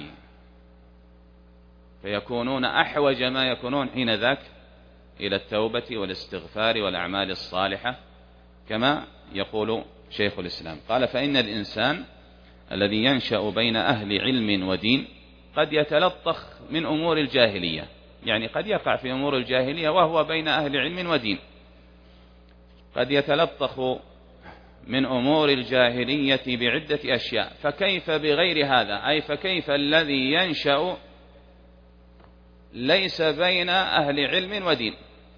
فيكونون أحوج ما يكونون حين ذاك إلى التوبة والاستغفار والأعمال الصالحة كما يقول شيخ الإسلام. قال: فإن الإنسان الذي ينشأ بين أهل علم ودين قد يتلطخ من أمور الجاهلية، يعني قد يقع في أمور الجاهلية وهو بين أهل علم ودين، قد يتلطخ من أمور الجاهلية بعدة أشياء، فكيف بغير هذا؟ أي فكيف الذي ينشأ ليس بين أهل علم ودين،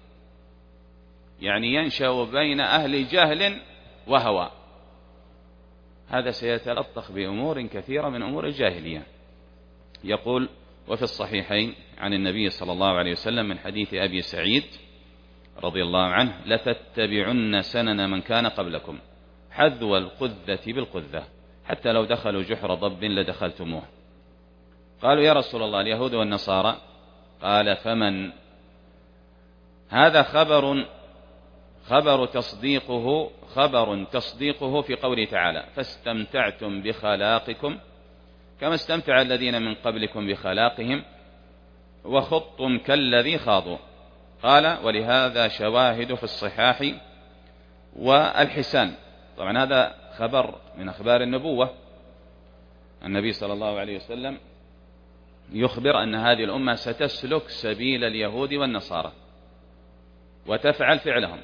يعني ينشأ بين أهل جهل وهوى، هذا سيتلطخ بأمور كثيرة من أمور الجاهلية. يقول: وفي الصحيحين عن النبي صلى الله عليه وسلم من حديث أبي سعيد رضي الله عنه: لتتبعن سنن من كان قبلكم حذو القذة بالقذة حتى لو دخلوا جحر ضب لدخلتموه. قالوا: يا رسول الله اليهود والنصارى؟ قال: فمن؟ هذا خبر خبر تصديقه خبر تصديقه في قوله تعالى: فاستمتعتم بخلاقكم كما استمتع الذين من قبلكم بخلاقهم وخضتم كالذي خاضوا. قال: ولهذا شواهد في الصحاح والحسان. طبعا هذا خبر من أخبار النبوة، النبي صلى الله عليه وسلم يخبر أن هذه الأمة ستسلك سبيل اليهود والنصارى وتفعل فعلهم،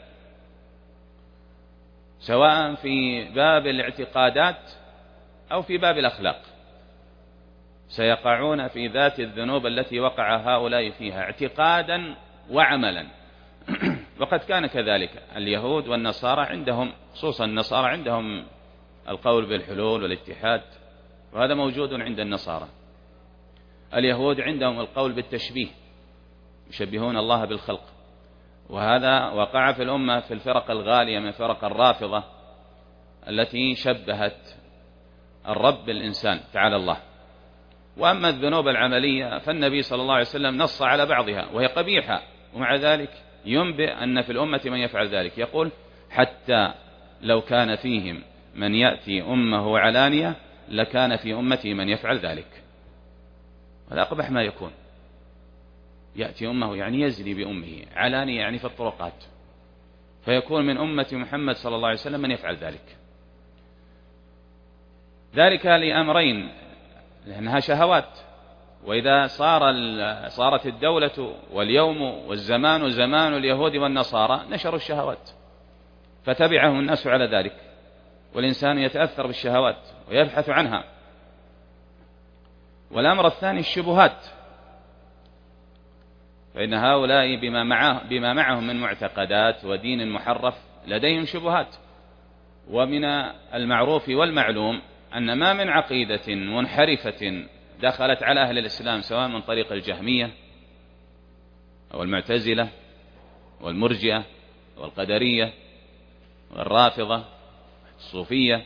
سواء في باب الاعتقادات أو في باب الأخلاق، سيقعون في ذات الذنوب التي وقع هؤلاء فيها اعتقادا وعملا. وقد كان كذلك اليهود والنصارى عندهم، خصوصا النصارى عندهم القول بالحلول والاتحاد، وهذا موجود عند النصارى. اليهود عندهم القول بالتشبيه، يشبهون الله بالخلق، وهذا وقع في الأمة في الفرق الغالية من فرق الرافضة التي شبهت الرب بالإنسان تعالى الله. وأما الذنوب العملية فالنبي صلى الله عليه وسلم نص على بعضها وهي قبيحة، ومع ذلك ينبئ أن في الأمة من يفعل ذلك. يقول: حتى لو كان فيهم من يأتي أمه علانية لكان في أمتي من يفعل ذلك. هذا أقبح ما يكون، يأتي أمه يعني يزني بأمه، علانية يعني في الطرقات، فيكون من أمة محمد صلى الله عليه وسلم من يفعل ذلك. ذلك لأمرين، لأنها شهوات، وإذا صار صارت الدولة واليوم والزمان زمان اليهود والنصارى نشروا الشهوات فتبعهم الناس على ذلك، والإنسان يتأثر بالشهوات ويبحث عنها. والأمر الثاني الشبهات، فإن هؤلاء بما, معه بما معهم من معتقدات ودين محرف لديهم شبهات. ومن المعروف والمعلوم أن ما من عقيدة منحرفة دخلت على أهل الإسلام سواء من طريق الجهمية أو المعتزلة والمرجئة والقدرية والرافضة الصوفية،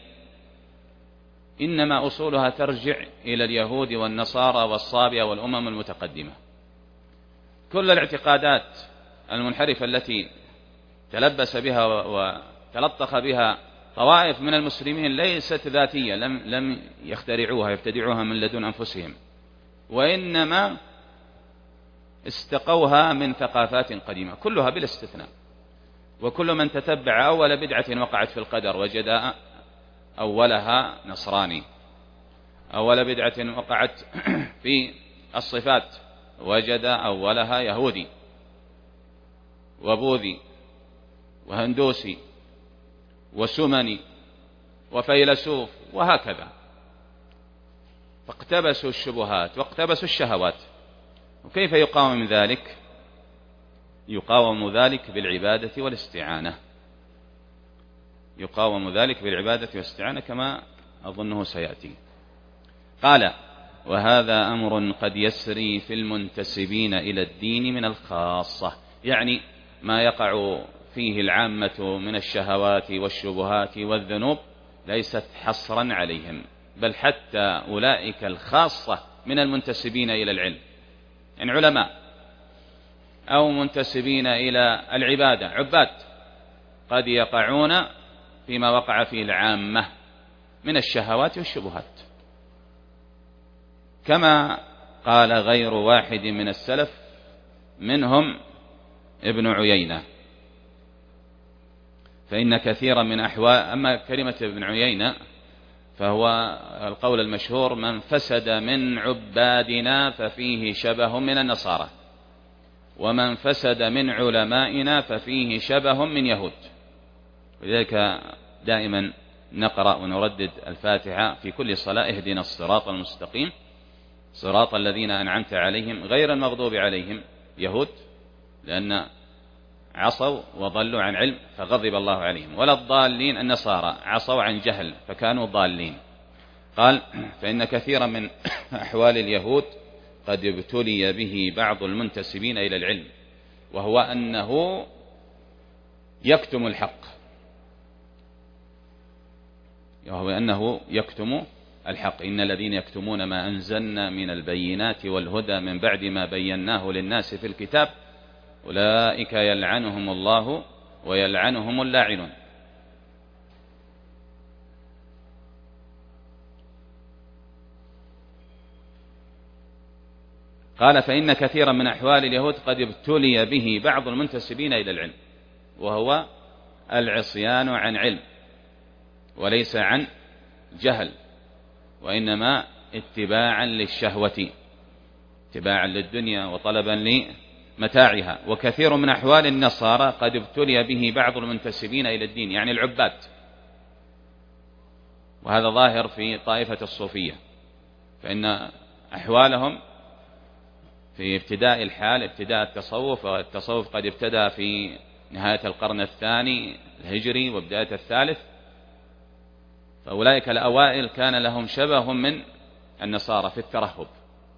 إنما أصولها ترجع إلى اليهود والنصارى والصابئة والأمم المتقدمة. كل الاعتقادات المنحرفة التي تلبس بها وتلطخ بها طوائف من المسلمين ليست ذاتية، لم, لم يخترعوها يبتدعوها من لدن أنفسهم، وإنما استقوها من ثقافات قديمة كلها بلا استثناء. وكل من تتبع أول بدعة وقعت في القدر وجد أولها نصراني، أول بدعة وقعت في الصفات وجد أولها يهودي وبوذي وهندوسي وسمني وفيلسوف وهكذا، فاقتبسوا الشبهات واقتبسوا الشهوات. وكيف يقاوم من ذلك؟ يقاوم ذلك بالعبادة والاستعانة، يقاوم ذلك بالعبادة والاستعانة كما أظنه سيأتي. قال: وهذا أمر قد يسري في المنتسبين إلى الدين من الخاصة، يعني ما يقع فيه العامة من الشهوات والشبهات والذنوب ليست حصرا عليهم، بل حتى أولئك الخاصة من المنتسبين إلى العلم، يعني علماء أو منتسبين إلى العبادة عباد، قد يقعون فيما وقع فيه العامة من الشهوات والشبهات. كما قال غير واحد من السلف منهم ابن عيينة، فإن كثيرا من أحوال، أما كلمة ابن عيينة فهو القول المشهور: من فسد من عبادنا ففيه شبه من النصارى، ومن فسد من علمائنا ففيه شبه من يهود. ولذلك دائما نقرأ ونردد الفاتحة في كل صلاة: اهدنا الصراط المستقيم صراط الذين أنعمت عليهم غير المغضوب عليهم يهود، لأن عصوا وضلوا عن علم فغضب الله عليهم، ولا الضالين النصارى عصوا عن جهل فكانوا ضالين. قال: فإن كثيرا من أحوال اليهود قد ابتلي به بعض المنتسبين إلى العلم، وهو أنه يكتم الحق، وهو أنه يكتم الحق. إن الذين يكتمون ما أنزلنا من البينات والهدى من بعد ما بيناه للناس في الكتاب أولئك يلعنهم الله ويلعنهم اللاعنون. قال: فإن كثيرا من أحوال اليهود قد ابتلي به بعض المنتسبين إلى العلم، وهو العصيان عن علم وليس عن جهل، وإنما اتباعا للشهوة، اتباعا للدنيا وطلبا لمتاعها. وكثير من أحوال النصارى قد ابتلي به بعض المنتسبين إلى الدين، يعني العباد، وهذا ظاهر في طائفة الصوفية، فإن أحوالهم في ابتداء الحال، ابتداء التصوف، والتصوف قد ابتدأ في نهاية القرن الثاني الهجري وبداية الثالث، فأولئك الأوائل كان لهم شبه من النصارى في الترهب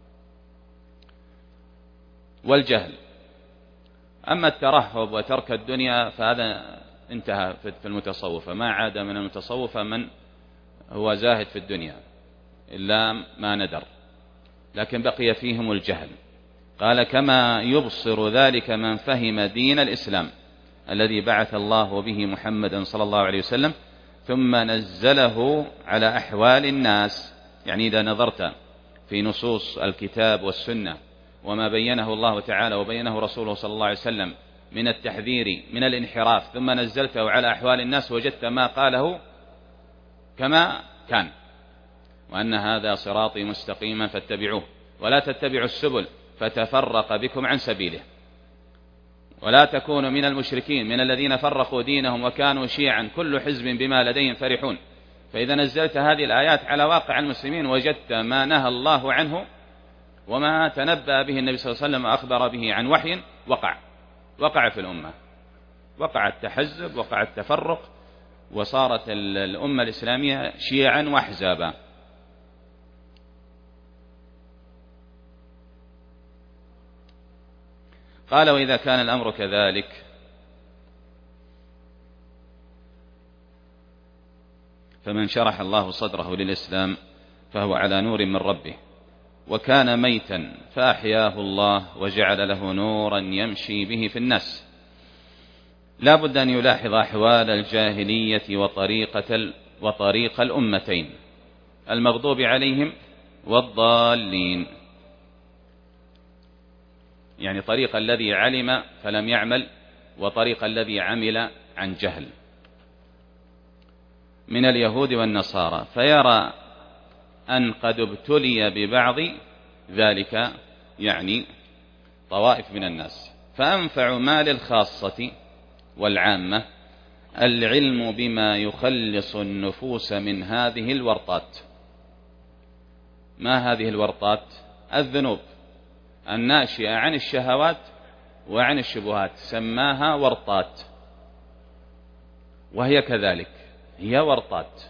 والجهل. أما الترهب وترك الدنيا فهذا انتهى في المتصوفة، ما عاد من المتصوفة من هو زاهد في الدنيا إلا ما ندر، لكن بقي فيهم الجهل. قال كما يبصر ذلك من فهم دين الإسلام الذي بعث الله به محمدا صلى الله عليه وسلم ثم نزله على أحوال الناس. يعني إذا نظرت في نصوص الكتاب والسنة وما بينه الله تعالى وبينه رسوله صلى الله عليه وسلم من التحذير من الانحراف، ثم نزلته على أحوال الناس، وجدت ما قاله كما كان، وأن هذا صراطي مستقيما فاتبعوه ولا تتبعوا السبل فتفرق بكم عن سبيله، ولا تكونوا من المشركين من الذين فرقوا دينهم وكانوا شيعا كل حزب بما لديهم فرحون. فإذا نزلت هذه الآيات على واقع المسلمين وجدت ما نهى الله عنه وما تنبأ به النبي صلى الله عليه وسلم وأخبر به عن وحي وقع وقع في الأمة، وقع التحزب، وقع التفرق، وصارت الأمة الإسلامية شيعا وأحزابا. قال وإذا كان الأمر كذلك فمن شرح الله صدره للإسلام فهو على نور من ربه، وكان ميتا فأحياه الله وجعل له نورا يمشي به في الناس. لا بد أن يلاحظ أحوال الجاهلية وطريقة, وطريق الأمتين المغضوب عليهم والضالين، يعني طريق الذي علم فلم يعمل، وطريق الذي عمل عن جهل من اليهود والنصارى، فيرى أن قد ابتلي ببعض ذلك، يعني طوائف من الناس، فأنفع ما للخاصة والعامة العلم بما يخلص النفوس من هذه الورطات. ما هذه الورطات؟ الذنوب الناشئة عن الشهوات وعن الشبهات، سماها ورطات، وهي كذلك هي ورطات.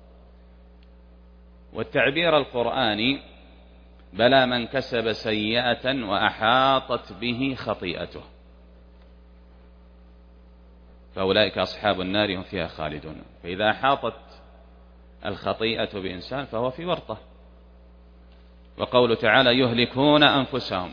والتعبير القرآني بلى من كسب سيئة وأحاطت به خطيئته فأولئك أصحاب النار هم فيها خالدون. فإذا أحاطت الخطيئة بإنسان فهو في ورطة. وقوله تعالى يهلكون أنفسهم،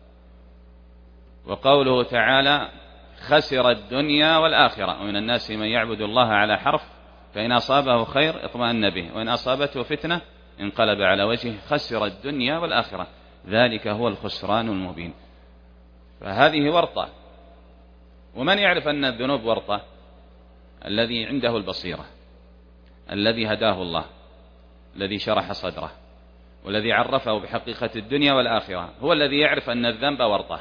وقوله تعالى خسر الدنيا والآخرة، ومن الناس من يعبد الله على حرف فإن أصابه خير اطمأن به وإن أصابته فتنة انقلب على وجهه خسر الدنيا والآخرة، ذلك هو الخسران المبين. فهذه ورطة. ومن يعرف أن الذنوب ورطة؟ الذي عنده البصيرة، الذي هداه الله، الذي شرح صدره، والذي عرفه بحقيقة الدنيا والآخرة، هو الذي يعرف أن الذنب ورطة.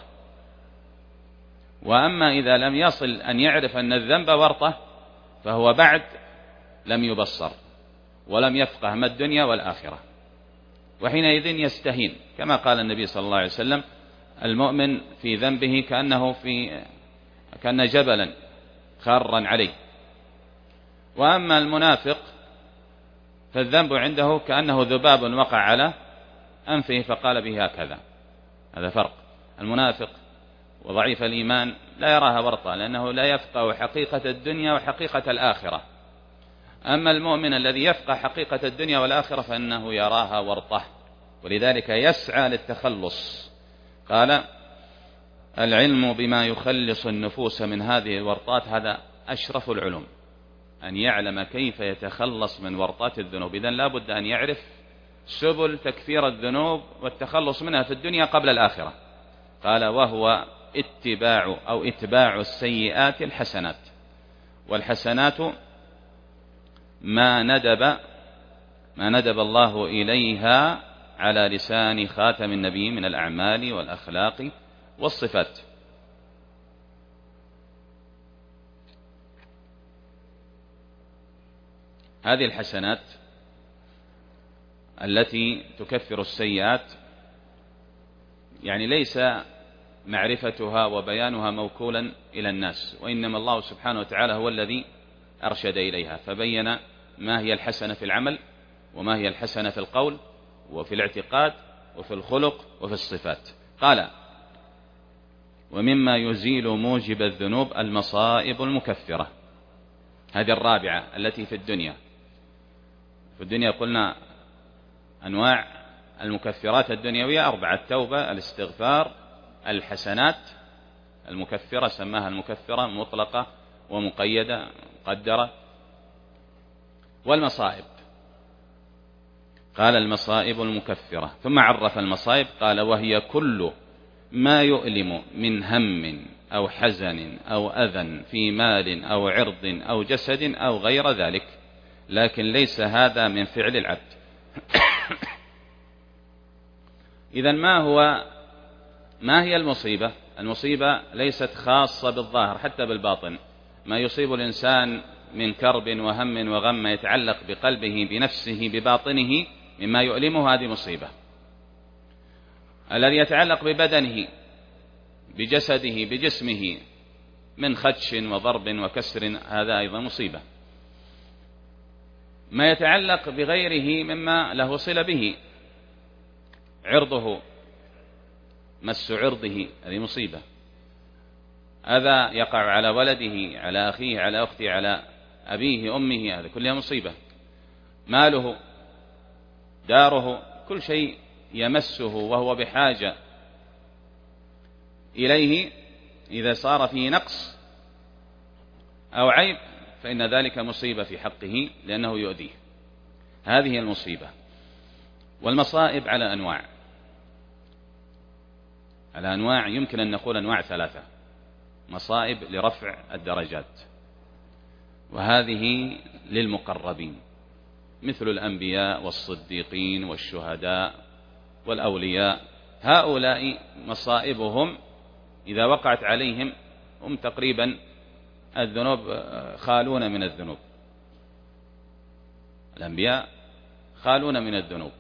وأما إذا لم يصل أن يعرف أن الذنب ورطة فهو بعد لم يبصر ولم يفقه ما الدنيا والآخرة، وحينئذ يستهين، كما قال النبي صلى الله عليه وسلم المؤمن في ذنبه كأنه في كأن جبلا خارا عليه، وأما المنافق فالذنب عنده كأنه ذباب وقع على أنفه فقال به هكذا. هذا فرق. المنافق وضعيف الإيمان لا يراها ورطة، لأنه لا يفقه حقيقة الدنيا وحقيقة الآخرة. أما المؤمن الذي يفقه حقيقة الدنيا والآخرة فإنه يراها ورطة، ولذلك يسعى للتخلص. قال العلم بما يخلص النفوس من هذه الورطات، هذا أشرف العلوم، أن يعلم كيف يتخلص من ورطات الذنوب. إذن لا بد أن يعرف سبل تكفير الذنوب والتخلص منها في الدنيا قبل الآخرة. قال وهو اتباع أو اتباع السيئات الحسنات، والحسنات ما ندب ما ندب الله إليها على لسان خاتم النبي من الأعمال والأخلاق والصفات. هذه الحسنات التي تكفر السيئات يعني ليس معرفتها وبيانها موكولا إلى الناس، وإنما الله سبحانه وتعالى هو الذي أرشد إليها، فبين ما هي الحسنة في العمل، وما هي الحسنة في القول، وفي الاعتقاد، وفي الخلق، وفي الصفات. قال: ومما يزيل موجب الذنوب المصائب المكفرة. هذه الرابعة التي في الدنيا. في الدنيا قلنا أنواع المكفرات الدنيوية أربعة: التوبة، الاستغفار، الحسنات المكفرة سماها المكفرة مطلقة ومقيدة مقدرة، والمصائب. قال: المصائب المكفرة. ثم عرف المصائب قال: وهي كل ما يؤلم من هم أو حزن أو أذى في مال أو عرض أو جسد أو غير ذلك، لكن ليس هذا من فعل العبد. إذن ما هو ما هي المصيبة؟ المصيبة ليست خاصة بالظاهر، حتى بالباطن. ما يصيب الإنسان من كرب وهم وغم يتعلق بقلبه بنفسه بباطنه مما يؤلمه، هذه مصيبة. الذي يتعلق ببدنه بجسده بجسمه من خدش وضرب وكسر، هذا أيضا مصيبة. ما يتعلق بغيره مما له صلة به، عرضه، مس عرضه، هذه مصيبة. هذا يقع على ولده، على أخيه، على أخته، على أبيه، أمه، هذا كلها مصيبة. ماله، داره، كل شيء يمسه وهو بحاجة إليه، إذا صار فيه نقص أو عيب فإن ذلك مصيبة في حقه لأنه يؤذيه. هذه المصيبة. والمصائب على أنواع، على أنواع يمكن أن نقول أنواع ثلاثة: مصائب لرفع الدرجات، وهذه للمقربين مثل الأنبياء والصديقين والشهداء والأولياء. هؤلاء مصائبهم إذا وقعت عليهم هم تقريبا الذنوب خالون من الذنوب. الأنبياء خالون من الذنوب،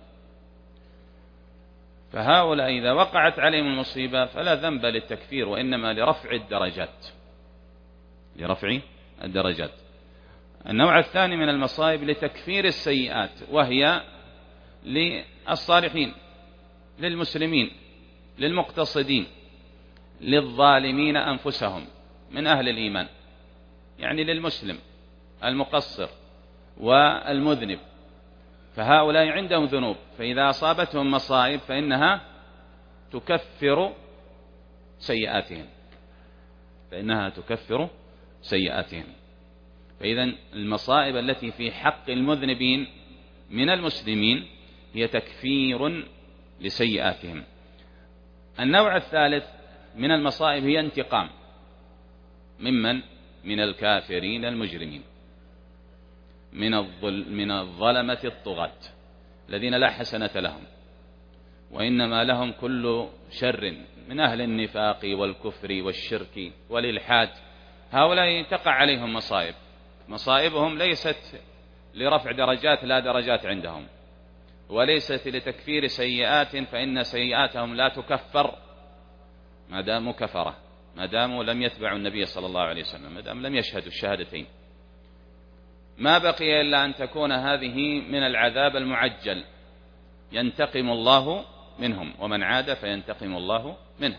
فهؤلاء إذا وقعت عليهم المصيبة فلا ذنب للتكفير، وإنما لرفع الدرجات، لرفع الدرجات. النوع الثاني من المصائب لتكفير السيئات، وهي للصالحين، للمسلمين، للمقتصدين، للظالمين أنفسهم من أهل الإيمان، يعني للمسلم المقصر والمذنب، فهؤلاء عندهم ذنوب، فإذا أصابتهم مصائب فإنها تكفر سيئاتهم، فإنها تكفر سيئاتهم. فإذا المصائب التي في حق المذنبين من المسلمين هي تكفير لسيئاتهم. النوع الثالث من المصائب هي انتقام ممن من الكافرين المجرمين، من الظل من الظلمة الطغاة الذين لا حسنة لهم، وإنما لهم كل شر من أهل النفاق والكفر والشرك والإلحاد. هؤلاء تقع عليهم مصائب، مصائبهم ليست لرفع درجات، لا درجات عندهم، وليست لتكفير سيئات، فإن سيئاتهم لا تكفر ما داموا كفرة، ما داموا لم يتبعوا النبي صلى الله عليه وسلم، ما دام لم يشهدوا الشهادتين. ما بقي إلا أن تكون هذه من العذاب المعجل، ينتقم الله منهم، ومن عاد فينتقم الله منه،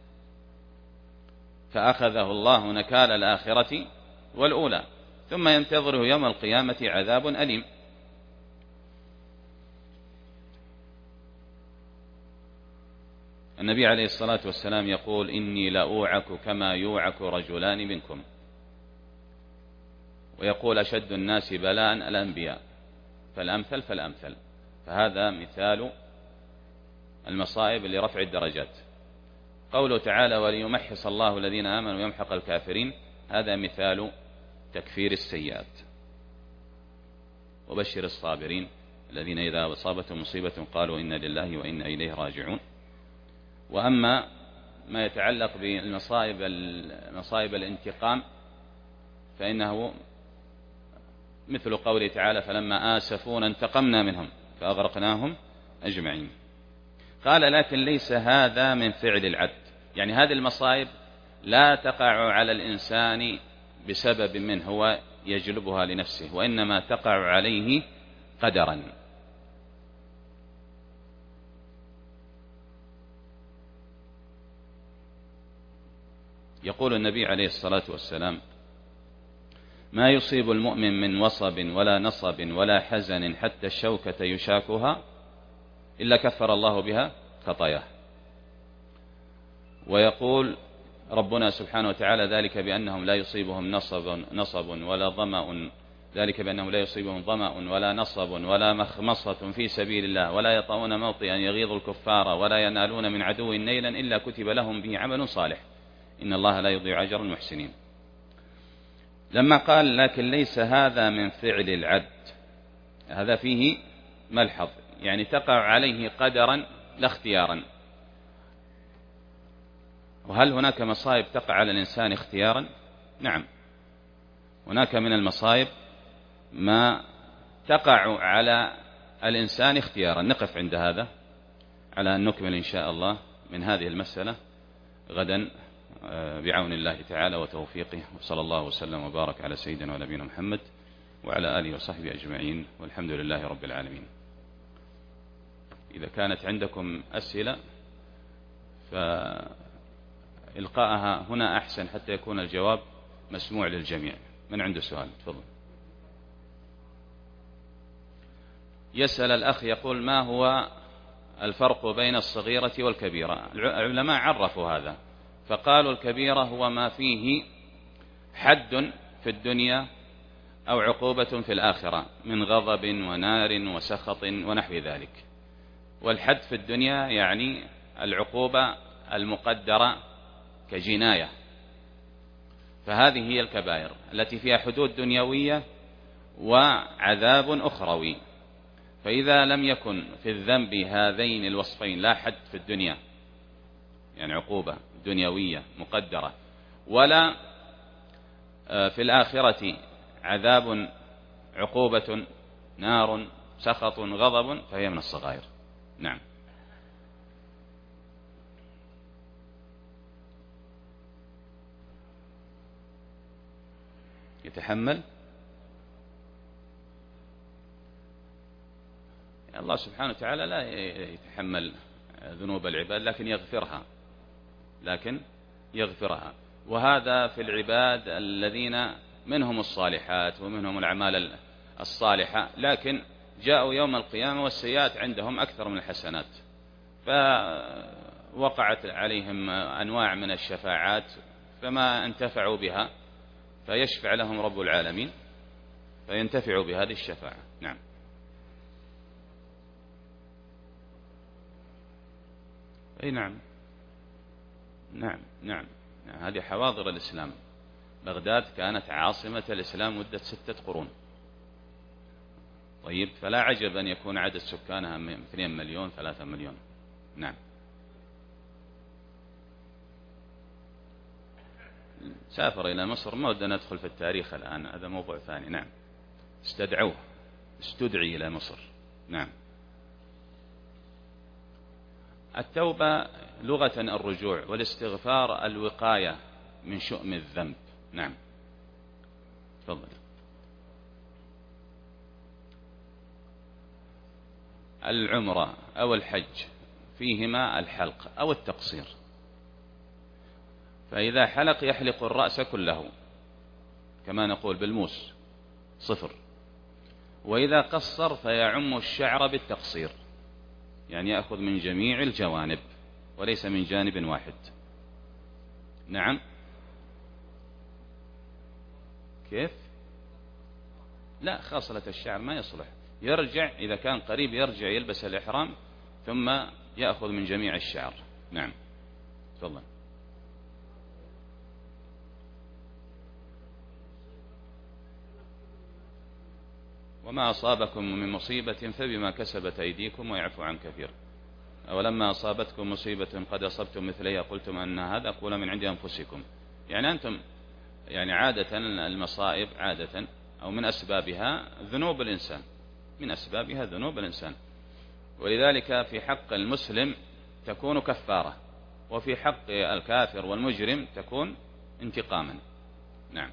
فأخذه الله نكال الآخرة والأولى، ثم ينتظره يوم القيامة عذاب أليم. النبي عليه الصلاة والسلام يقول: إني لأوعك كما يوعك رجلان منكم، ويقول: أشد الناس بلاء الأنبياء فالأمثل فالأمثل. فهذا مثال المصائب لرفع الدرجات. قوله تعالى: وليمحص الله الذين آمنوا ويمحق الكافرين، هذا مثال تكفير السيئات. وبشر الصابرين الذين إذا أصابتهم مصيبة قالوا إنا لله وإنا إليه راجعون. وأما ما يتعلق بالمصائب مصائب الانتقام فإنه مثل قوله تعالى: فلما آسفونا انتقمنا منهم فأغرقناهم أجمعين. قال لكن ليس هذا من فعل العبد، يعني هذه المصائب لا تقع على الإنسان بسبب منه هو يجلبها لنفسه، وإنما تقع عليه قدرا. يقول النبي عليه الصلاة والسلام: ما يصيب المؤمن من وصب ولا نصب ولا حزن حتى الشوكة يشاكها إلا كفر الله بها خطاياه. ويقول ربنا سبحانه وتعالى: ذلك بأنهم لا يصيبهم نصب, نصب ولا ظمأ ذلك بأنهم لا يصيبهم ظمأ ولا نصب ولا مخمصة في سبيل الله ولا يطؤون موطئا يغيظ الكفار ولا ينالون من عدو نيلا إلا كتب لهم به عمل صالح إن الله لا يضيع أجر المحسنين. لما قال لكن ليس هذا من فعل العبد، هذا فيه ملحظ، يعني تقع عليه قدرا لا اختيارا. وهل هناك مصائب تقع على الإنسان اختيارا؟ نعم، هناك من المصائب ما تقع على الإنسان اختيارا. نقف عند هذا على أن نكمل إن شاء الله من هذه المسألة غدا بعون الله تعالى وتوفيقه، وصلى الله وسلم وبارك على سيدنا ونبينا محمد وعلى آله وصحبه أجمعين، والحمد لله رب العالمين. إذا كانت عندكم أسئلة فإلقاءها هنا أحسن حتى يكون الجواب مسموع للجميع. من عنده سؤال تفضل. يسأل الأخ يقول: ما هو الفرق بين الصغيرة والكبيرة؟ العلماء عرفوا هذا فقالوا: الكبيرة هو ما فيه حد في الدنيا أو عقوبة في الآخرة من غضب ونار وسخط ونحو ذلك. والحد في الدنيا يعني العقوبة المقدرة كجناية، فهذه هي الكبائر التي فيها حدود دنيوية وعذاب أخروي. فإذا لم يكن في الذنب هذين الوصفين، لا حد في الدنيا يعني عقوبة دنيوية مقدرة، ولا في الآخرة عذاب عقوبة نار سخط غضب، فهي من الصغائر. نعم. يتحمل الله سبحانه وتعالى لا يتحمل ذنوب العباد لكن يغفرها لكن يغفرها وهذا في العباد الذين منهم الصالحات ومنهم الأعمال الصالحة، لكن جاءوا يوم القيامة والسيئات عندهم أكثر من الحسنات، فوقعت عليهم أنواع من الشفاعات فما انتفعوا بها، فيشفع لهم رب العالمين فينتفعوا بهذه الشفاعة. نعم. أي نعم نعم نعم, نعم. هذه حواضر الإسلام. بغداد كانت عاصمة الإسلام مدة ستة قرون. طيب، فلا عجب أن يكون عدد سكانها اثنين مليون ثلاثة مليون. نعم. سافر إلى مصر، ما ودنا ندخل في التاريخ الآن، هذا موضوع ثاني. نعم. استدعوه استدعي إلى مصر. نعم. التوبة لغة الرجوع، والاستغفار الوقاية من شؤم الذنب. نعم. تفضل. العمرة أو الحج فيهما الحلق أو التقصير، فإذا حلق يحلق الرأس كله كما نقول بالموس صفر، وإذا قصر فيعم الشعر بالتقصير، يعني يأخذ من جميع الجوانب وليس من جانب واحد. نعم. كيف؟ لا، خاصلة الشعر ما يصلح، يرجع إذا كان قريب يرجع يلبس الإحرام ثم يأخذ من جميع الشعر. نعم. تفضل. وما أصابكم من مصيبة فبما كسبت أيديكم ويعفو عن كثير. ولما أصابتكم مصيبة قد أصبتم مثليها قلتم أن هذا قول من عند أنفسكم. يعني أنتم يعني عادة المصائب عادة أو من أسبابها ذنوب الإنسان، من أسبابها ذنوب الإنسان. ولذلك في حق المسلم تكون كفارة، وفي حق الكافر والمجرم تكون انتقاما. نعم.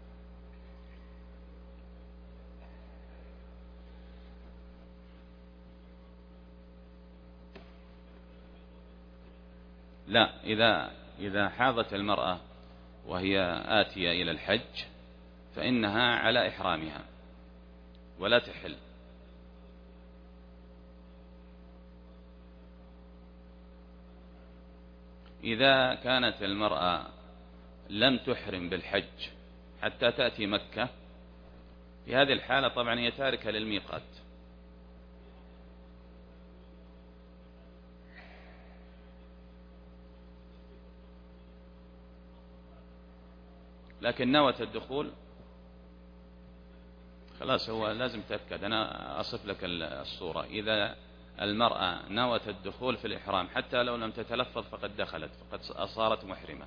لا، إذا إذا حاضت المرأة وهي آتية إلى الحج فإنها على إحرامها ولا تحل. إذا كانت المرأة لم تحرم بالحج حتى تأتي مكة، في هذه الحالة طبعا هي تاركة للميقات. لكن نوت الدخول خلاص، هو لازم تأكد. أنا أصف لك الصورة. إذا المرأة نوت الدخول في الإحرام حتى لو لم تتلفظ فقد دخلت، فقد صارت محرمة.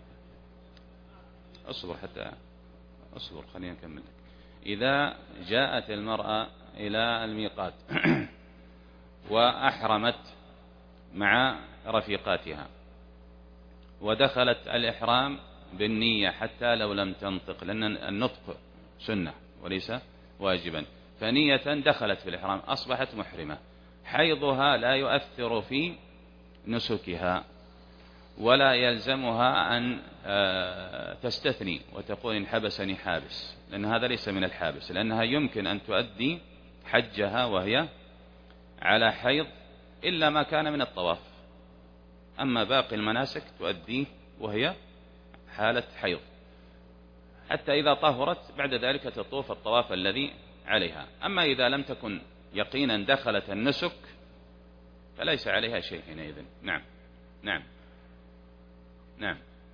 أصبر حتى أصبر خلينا نكمل. إذا جاءت المرأة إلى الميقات وأحرمت مع رفيقاتها ودخلت الإحرام بالنية حتى لو لم تنطق، لأن النطق سنة وليس واجبا، فنية دخلت في الإحرام أصبحت محرمة. حيضها لا يؤثر في نسكها، ولا يلزمها أن تستثني وتقول إن حبسني حابس، لأن هذا ليس من الحابس، لأنها يمكن أن تؤدي حجها وهي على حيض إلا ما كان من الطواف، أما باقي المناسك تؤديه وهي حالة حيض، حتى إذا طهرت بعد ذلك تطوف الطواف الذي عليها. أما إذا لم تكن يقينا دخلت النسك فليس عليها شيء حينئذ. نعم. نعم. نعم.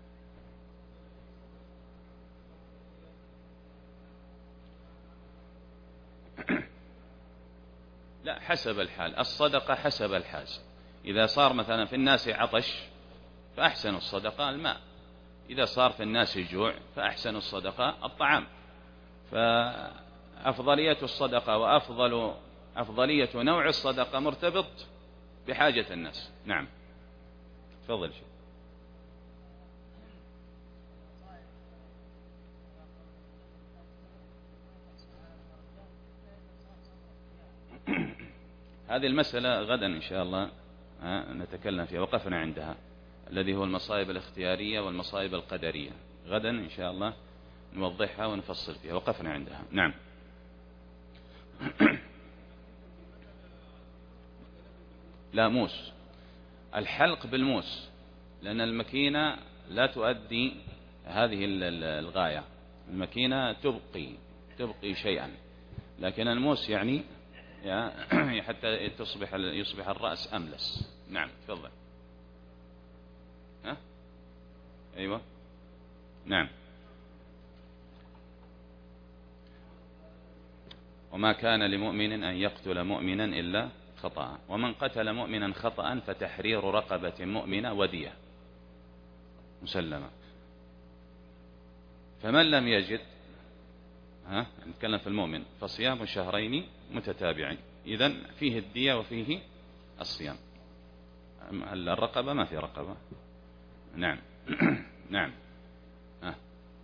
لا، حسب الحال. الصدقة حسب الحال. إذا صار مثلا في الناس عطش فأحسن الصدقة الماء، إذا صار في الناس جوع فأحسن الصدقة الطعام. فأفضلية الصدقة وأفضل أفضلية نوع الصدقة مرتبط بحاجة الناس. نعم. تفضل شيء. هذه المسألة غدا إن شاء الله نتكلم فيها، وقفنا عندها، الذي هو المصائب الاختيارية والمصائب القدرية. غدا إن شاء الله نوضحها ونفصل فيها، وقفنا عندها. نعم. لا، موس. الحلق بالموس، لأن المكينة لا تؤدي هذه الغاية. المكينة تبقي تبقي شيئا، لكن الموس يعني حتى تصبح يصبح الرأس أملس. نعم. تفضل. ها؟ أيوة. نعم. وما كان لمؤمن أن يقتل مؤمنا إلا خطأ، ومن قتل مؤمنا خطأ فتحرير رقبة مؤمنة ودية مسلمة. فمن لم يجد، ها نتكلم في المؤمن، فصيام شهرين متتابعين. إذن فيه الدية وفيه الصيام. الرقبة ما في رقبة. نعم. نعم. ها.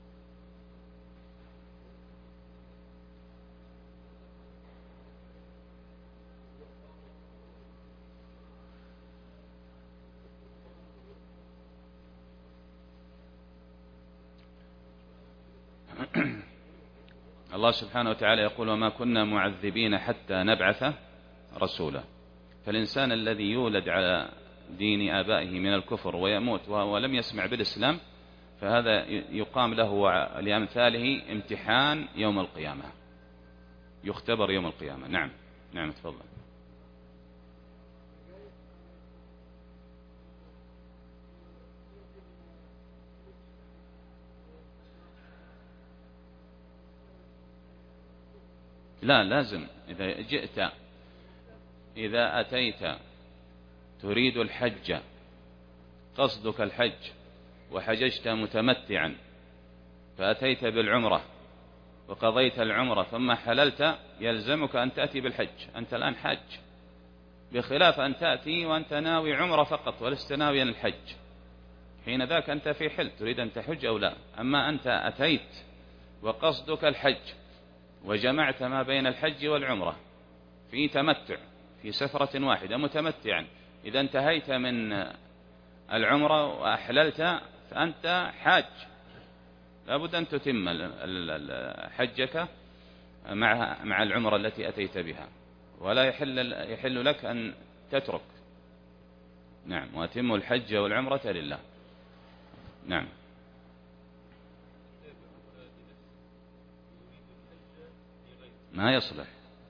الله سبحانه وتعالى يقول: وما كنا معذبين حتى نبعث رسولا. فالإنسان الذي يولد على دين آبائه من الكفر ويموت وهو لم يسمع بالإسلام، فهذا يقام له لأمثاله امتحان يوم القيامة، يختبر يوم القيامة. نعم. نعم. تفضل. لا، لازم. إذا جئت إذا أتيت تريد الحج، قصدك الحج، وحججت متمتعا، فأتيت بالعمرة وقضيت العمرة ثم حللت، يلزمك أن تأتي بالحج. أنت الآن حاج، بخلاف أن تأتي وأنت ناوي عمرة فقط ولست ناويا الحج، حين ذاك أنت في حل تريد أن تحج أو لا. أما أنت أتيت وقصدك الحج وجمعت ما بين الحج والعمرة في تمتع في سفرة واحدة متمتعا، إذا انتهيت من العمرة وأحللت فأنت حاج، لابد أن تتم حجك مع مع العمرة التي أتيت بها، ولا يحل يحل لك أن تترك. نعم، وأتم الحج والعمرة لله. نعم. ما يصلح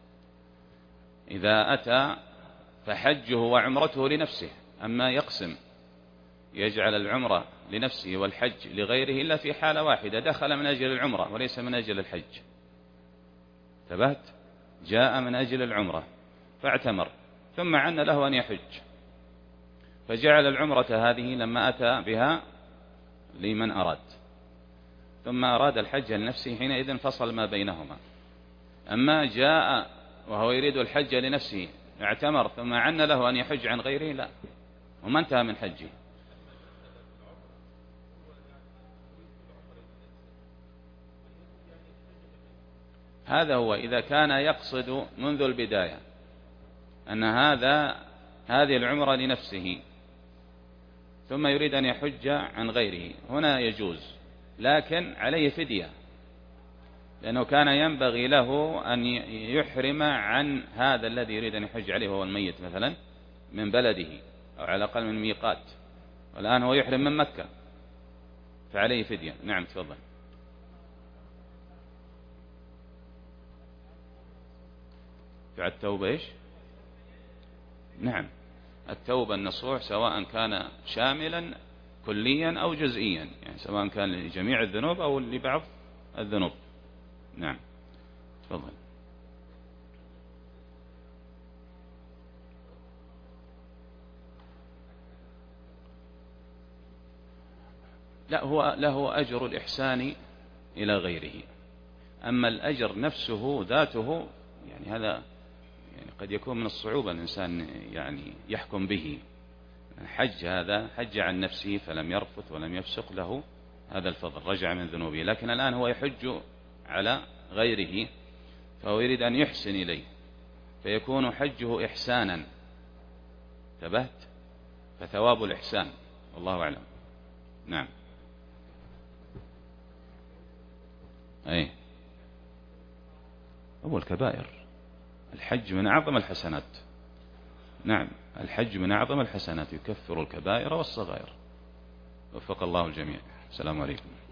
إذا أتى فحجه وعمرته لنفسه، أما يقسم يجعل العمرة لنفسه والحج لغيره إلا في حالة واحدة، دخل من أجل العمرة وليس من أجل الحج. انتبهت؟ جاء من أجل العمرة فاعتمر ثم عن له أن يحج، فجعل العمرة هذه لما أتى بها لمن أراد، ثم أراد الحج لنفسه، حينئذ فصل ما بينهما. أما جاء وهو يريد الحج لنفسه اعتمر ثم عن له أن يحج عن غيره لا، وما انتهى من حجه. هذا هو إذا كان يقصد منذ البداية أن هذا هذه العمرة لنفسه ثم يريد أن يحج عن غيره، هنا يجوز، لكن عليه فدية، لأنه كان ينبغي له أن يحرم عن هذا الذي يريد أن يحج عليه وهو الميت مثلا من بلده أو على الأقل من ميقات، والآن هو يحرم من مكة فعليه فدية. نعم تفضل. في التوبة إيش؟ نعم، التوبة النصوح سواء كان شاملا كليا أو جزئيا، يعني سواء كان لجميع الذنوب أو لبعض الذنوب. نعم تفضل. لا، هو له أجر الإحسان إلى غيره، أما الأجر نفسه ذاته يعني هذا يعني قد يكون من الصعوبة الإنسان يعني يحكم به. حج هذا حج عن نفسه فلم يرفث ولم يفسق، له هذا الفضل، رجع من ذنوبه، لكن الآن هو يحج على غيره فهو يريد أن يحسن إليه فيكون حجه إحسانا. انتبهت؟ فثواب الإحسان، والله أعلم. نعم. أي أول كبائر الحج من أعظم الحسنات. نعم، الحج من أعظم الحسنات، يكفر الكبائر والصغائر. وفق الله الجميع. السلام عليكم.